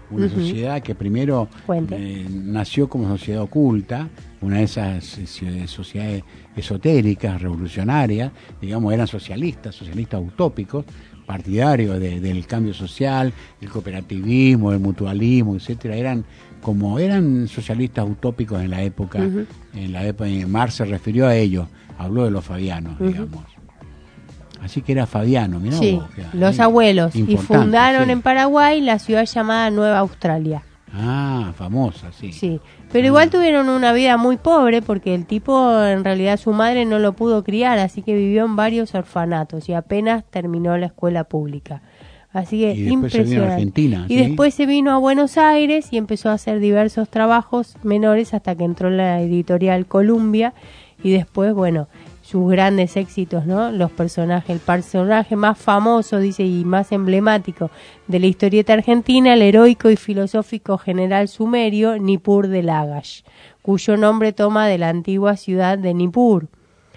una sociedad que primero nació como sociedad oculta, una de esas sociedades esotéricas, revolucionarias, digamos, eran socialistas utópicos, partidarios del cambio social, el cooperativismo, el mutualismo, etcétera. Eran socialistas utópicos en la época. En la época Marx se refirió a ellos, habló de los fabianos, digamos. Así que era fabiano, mirá vos, los abuelos, y fundaron en Paraguay la ciudad llamada Nueva Australia. Ah, famosa, sí. Sí, pero igual tuvieron una vida muy pobre porque el tipo, en realidad, su madre no lo pudo criar, así que vivió en varios orfanatos y apenas terminó la escuela pública. Así que y después impresionante. Se vino a Argentina, y después se vino a Buenos Aires y empezó a hacer diversos trabajos menores hasta que entró en la editorial Columbia y después, bueno, sus grandes éxitos, ¿no? El personaje más famoso, dice, y más emblemático de la historieta argentina, el heroico y filosófico general sumerio Nippur de Lagash, cuyo nombre toma de la antigua ciudad de Nippur.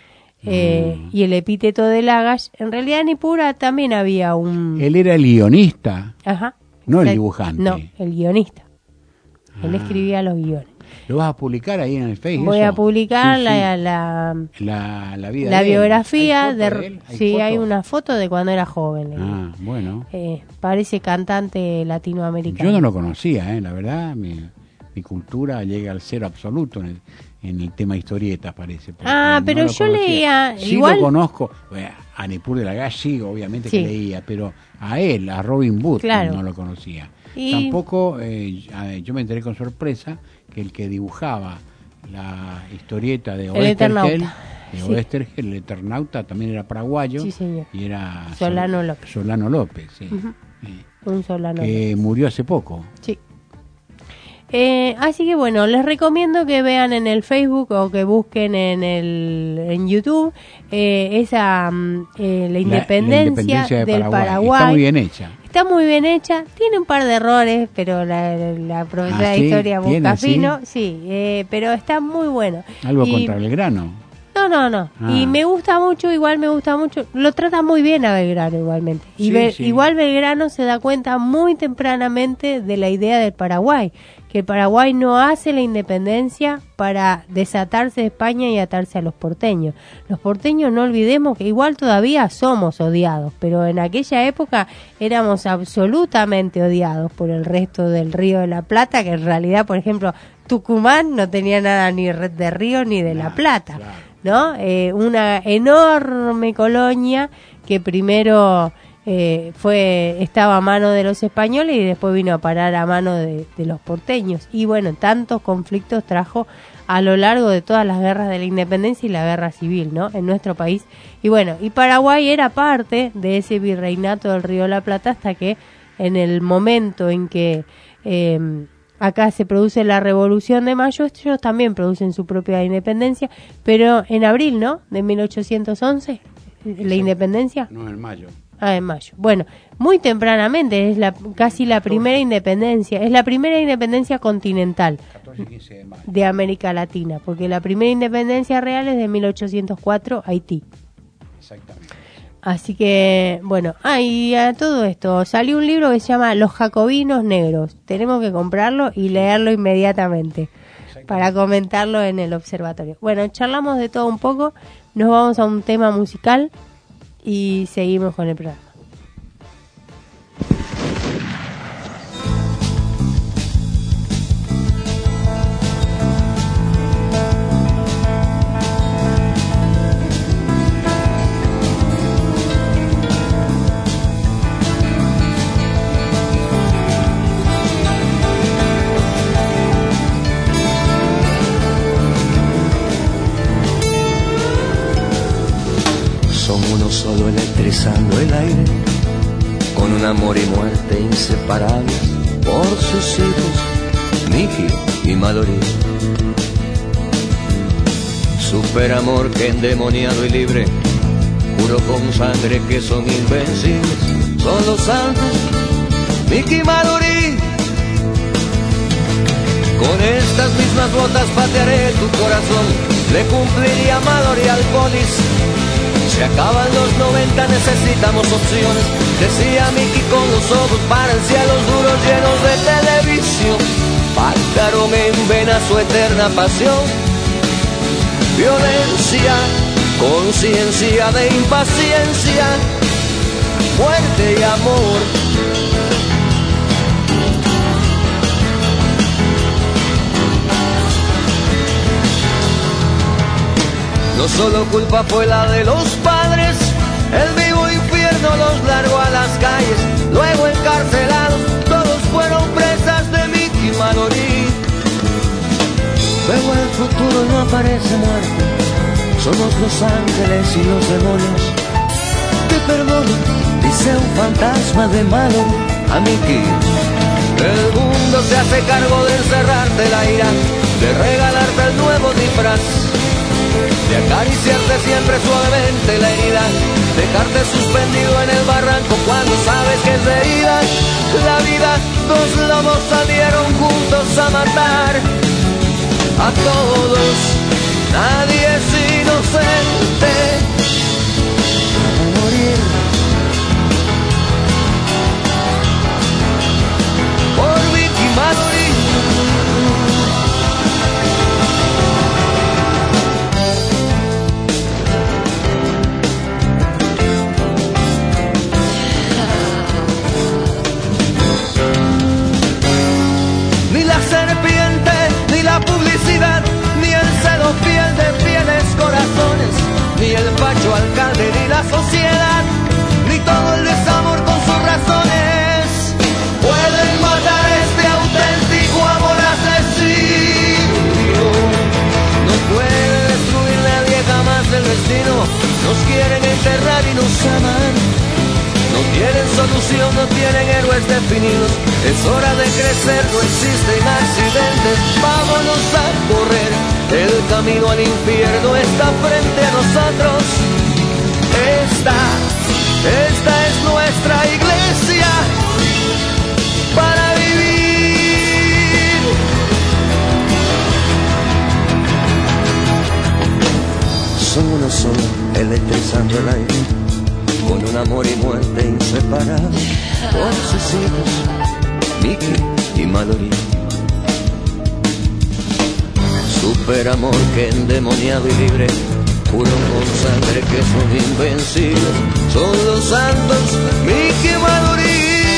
Y el epíteto de Lagash, en realidad en Nippur también había un... Él era el guionista, Ajá, no el dibujante. No, el guionista. Él escribía los guiones. ¿Lo vas a publicar ahí en el Facebook? Voy a publicar la vida la de biografía él. ¿Hay foto sí, foto? hay una foto de cuando era joven. Ah, bueno. Parece cantante latinoamericano. Yo no lo conocía, la verdad. Mi cultura llega al cero absoluto en el tema historietas, parece. Pero no yo conocía. leía Sí igual. lo conozco. Bueno, a Nippur de Lagash sí, obviamente que leía, pero a él, a Robin Hood, no lo conocía. Tampoco, yo me enteré con sorpresa que el que dibujaba la historieta de Oestergel, el Eternauta, también era paraguayo, sí, señor. Y era Solano López. Solano López, sí. Un Solano que López. murió hace poco. Sí. Así que bueno, les recomiendo que vean en el Facebook o que busquen en YouTube la independencia del Paraguay. Está muy bien hecha. Está muy bien hecha, tiene un par de errores, pero la profesora de historia busca fino, pero está muy bueno. Algo contra Belgrano. No. Y me gusta mucho, lo trata muy bien a Belgrano igualmente. Igual Belgrano se da cuenta muy tempranamente de la idea del Paraguay, que el Paraguay no hace la independencia para desatarse de España y atarse a los porteños. Los porteños, no olvidemos que igual todavía somos odiados, pero en aquella época éramos absolutamente odiados por el resto del Río de la Plata, que en realidad, por ejemplo, Tucumán no tenía nada ni de río ni de la Plata, ¿no? Una enorme colonia que primero estaba a mano de los españoles y después vino a parar a mano de los porteños. Y bueno, tantos conflictos trajo a lo largo de todas las guerras de la independencia y la guerra civil, ¿no? En nuestro país. Y bueno, y Paraguay era parte de ese virreinato del Río de la Plata hasta que en el momento en que acá se produce la Revolución de Mayo, ellos también producen su propia independencia, pero en abril, ¿no? De 1811, la independencia. No, en mayo. En mayo. Bueno, muy tempranamente, es casi la primera independencia, es la primera independencia continental 14 y 15 de mayo. De América Latina, porque la primera independencia real es de 1804, Haití. Exactamente. Así que, bueno, y a todo esto, salió un libro que se llama Los Jacobinos Negros. Tenemos que comprarlo y leerlo inmediatamente para comentarlo en el observatorio. Bueno, charlamos de todo un poco, nos vamos a un tema musical y seguimos con el programa. Solo electrizando el aire, con un amor y muerte inseparables por sus hijos, Mickey y Mallory. Superamor que endemoniado y libre, juro con sangre que son invencibles, son los santos, Mickey y Mallory. Con estas mismas botas patearé tu corazón, le cumpliría a Mallory al polis. Se acaban los 90, necesitamos opciones, decía Mickey con los ojos para el cielo duros llenos de televisión. su eterna pasión. Violencia, conciencia de impaciencia, muerte y amor. No solo culpa fue la de los padres, el vivo infierno los largó a las calles, luego encarcelados, todos fueron presas de Mickey Mallory. Luego el futuro no aparece muerto, somos los ángeles y los demonios. Te perdono, dice un fantasma de malo a Mickey. El mundo se hace cargo de encerrarte la ira, de regalarte el nuevo disfraz, de acariciarte siempre suavemente la herida, dejarte suspendido en el barranco cuando sabes que es de ida. La vida, dos lobos salieron juntos a matar a todos, nadie es inocente, a morir por Mickey Mallory. Ni la serpiente, ni la publicidad, ni el celo fiel de fieles corazones, ni el facho alcalde, ni la sociedad, ni todo el desamor con sus razones pueden matar este auténtico amor asesino. No puede destruir nadie jamás el destino. Nos quieren enterrar y nos aman. No tienen solución, no tienen héroes definidos. Es hora de crecer, no existen accidentes. Vámonos a correr, el camino al infierno está frente a nosotros. Esta es nuestra iglesia para vivir. Son uno solo, electrizando el aire, con un amor y muerte inseparables, por sus hijos, Mickey y Mallory. Super amor que endemoniado y libre, juro con sangre que son invencibles, son los santos Mickey y Mallory.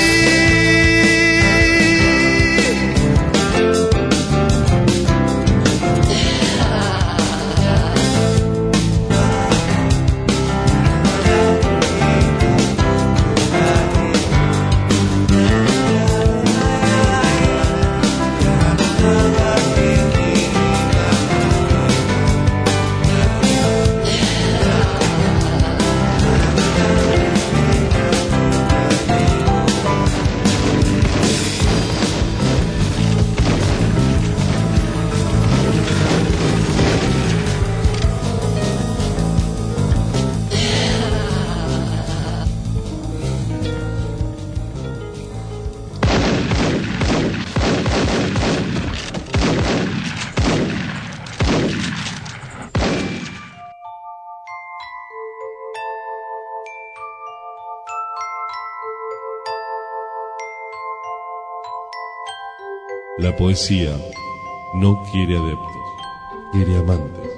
La poesía no quiere adeptos, quiere amantes.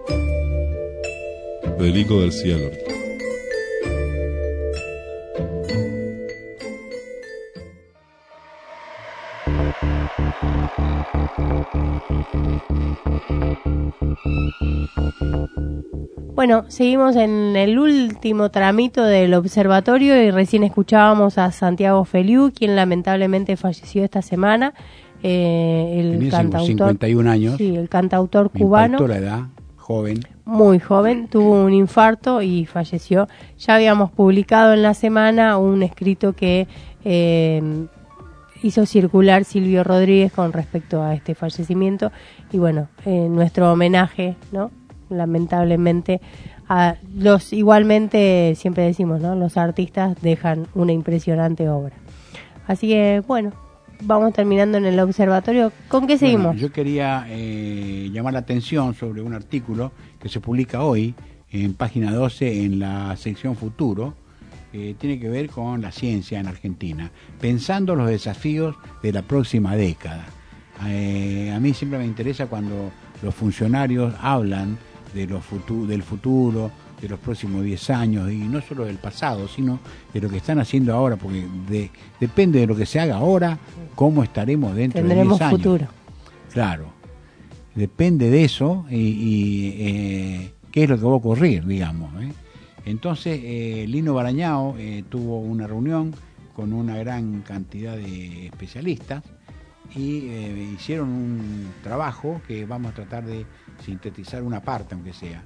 Federico García Lorca. Bueno, seguimos en el último tramito del observatorio y recién escuchábamos a Santiago Feliú, quien lamentablemente falleció esta semana. El cantautor, 51 años. Sí, el cantautor cubano. Impactó la edad, joven. Muy joven, tuvo un infarto y falleció. Ya habíamos publicado en la semana un escrito que hizo circular Silvio Rodríguez con respecto a este fallecimiento. Y bueno, nuestro homenaje, ¿no? Lamentablemente, a los, igualmente siempre decimos, ¿no? Los artistas dejan una impresionante obra. Así que, bueno, vamos terminando en el observatorio. ¿Con qué seguimos? Bueno, yo quería llamar la atención sobre un artículo que se publica hoy en página 12 en la sección Futuro. Tiene que ver con la ciencia en Argentina, pensando los desafíos de la próxima década. A mí siempre me interesa cuando los funcionarios hablan de del futuro, de los próximos 10 años, y no solo del pasado, sino de lo que están haciendo ahora, porque depende de lo que se haga ahora, cómo estaremos dentro de 10 años. Tendremos futuro. Claro, depende de eso y qué es lo que va a ocurrir, digamos. Entonces, Lino Barañao tuvo una reunión con una gran cantidad de especialistas y hicieron un trabajo que vamos a tratar de sintetizar una parte, aunque sea.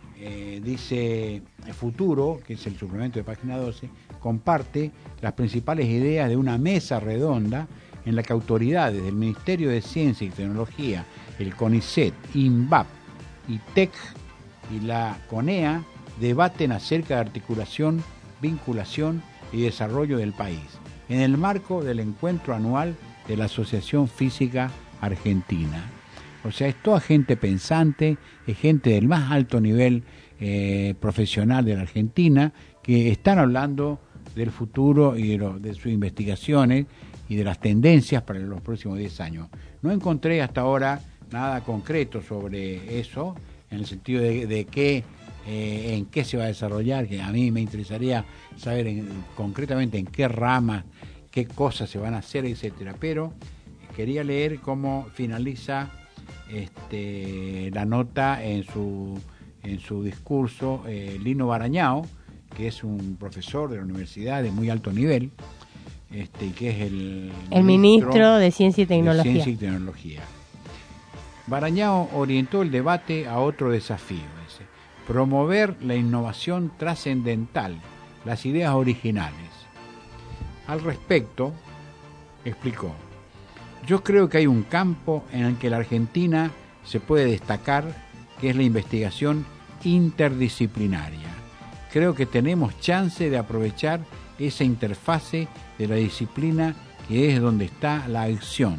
Dice Futuro, que es el suplemento de página 12, comparte las principales ideas de una mesa redonda en la que autoridades del Ministerio de Ciencia y Tecnología, el CONICET, INVAP, ITEC y la CONEA debaten acerca de articulación, vinculación y desarrollo del país, en el marco del encuentro anual de la Asociación Física Argentina. O sea, es toda gente pensante, es gente del más alto nivel profesional de la Argentina, que están hablando del futuro y de sus investigaciones y de las tendencias para los próximos 10 años. No encontré hasta ahora nada concreto sobre eso, en el sentido de qué, en qué se va a desarrollar, que a mí me interesaría saber concretamente en qué ramas, qué cosas se van a hacer, etcétera. Pero quería leer cómo finaliza la nota en su discurso Lino Barañao, que es un profesor de la universidad de muy alto nivel, que es el ministro de Ciencia y Tecnología. Barañao orientó el debate a otro desafío, promover la innovación trascendental, las ideas originales. Al respecto, explicó: yo creo que hay un campo en el que la Argentina se puede destacar, que es la investigación interdisciplinaria. Creo que tenemos chance de aprovechar esa interfase de la disciplina, que es donde está la acción.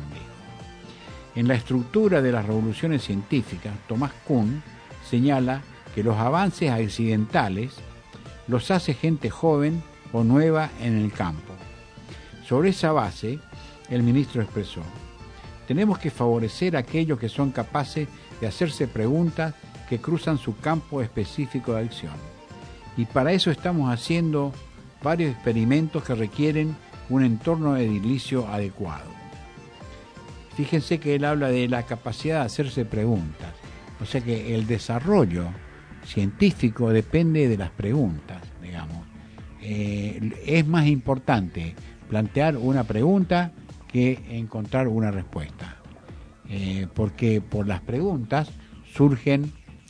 En la estructura de las revoluciones científicas, Thomas Kuhn señala que los avances accidentales los hace gente joven o nueva en el campo. Sobre esa base, el ministro expresó: tenemos que favorecer a aquellos que son capaces de hacerse preguntas que cruzan su campo específico de acción. Y para eso estamos haciendo varios experimentos que requieren un entorno edilicio adecuado. Fíjense que él habla de la capacidad de hacerse preguntas. O sea que el desarrollo científico depende de las preguntas, digamos. Es más importante plantear una pregunta que encontrar una respuesta. Porque por las preguntas surge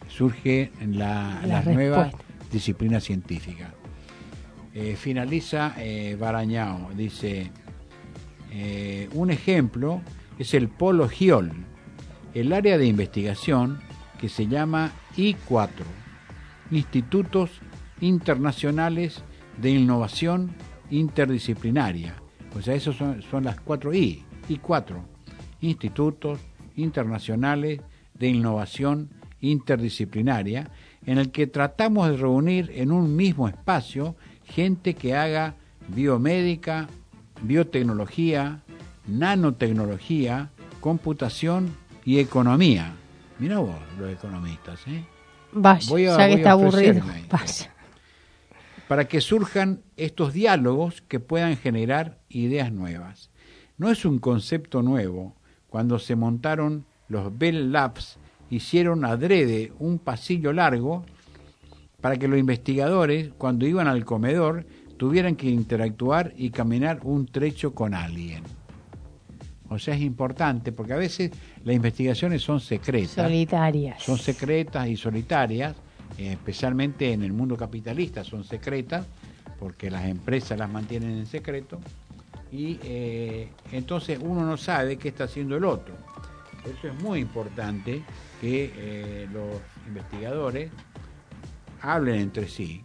las nuevas disciplinas científicas. Finaliza Barañao, dice: un ejemplo es el Polo GIOL, el área de investigación que se llama I4, Institutos Internacionales de Innovación Interdisciplinaria. O sea, esos son las 4 I4, Institutos Internacionales de Innovación Interdisciplinaria, en el que tratamos de reunir en un mismo espacio gente que haga biomédica, biotecnología, nanotecnología, computación y economía. Mirá vos, los economistas, Vaya, ya que está aburrido. Vaya. Para que surjan estos diálogos que puedan generar ideas nuevas. No es un concepto nuevo. Cuando se montaron los Bell Labs, hicieron adrede un pasillo largo para que los investigadores, cuando iban al comedor, tuvieran que interactuar y caminar un trecho con alguien. O sea, es importante, porque a veces las investigaciones son secretas. Solitarias. Son secretas y solitarias, especialmente en el mundo capitalista son secretas, porque las empresas las mantienen en secreto, y entonces uno no sabe qué está haciendo el otro. Por eso es muy importante que los investigadores hablen entre sí,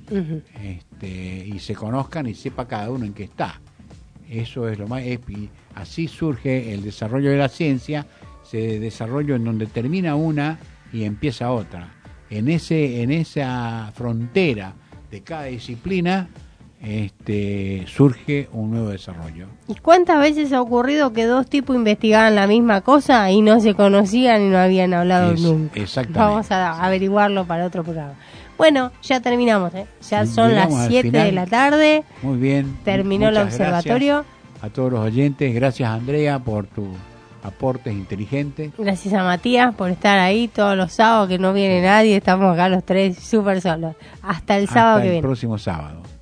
y se conozcan y sepa cada uno en qué está. Eso es lo más. Así surge el desarrollo de la ciencia, se desarrolla en donde termina una y empieza otra. En esa frontera de cada disciplina surge un nuevo desarrollo. ¿Y cuántas veces ha ocurrido que dos tipos investigaban la misma cosa y no se conocían y no habían hablado nunca? Exactamente. Vamos a averiguarlo para otro programa. Bueno, ya terminamos, ya son Llegamos las al 7 final. de la tarde. Muy bien. Terminó el Muchas observatorio. gracias a todos los oyentes. Gracias, Andrea, por tus aportes inteligentes. Gracias a Matías por estar ahí todos los sábados que no viene nadie. Estamos acá los tres súper solos. Hasta el sábado que viene. Hasta el próximo sábado.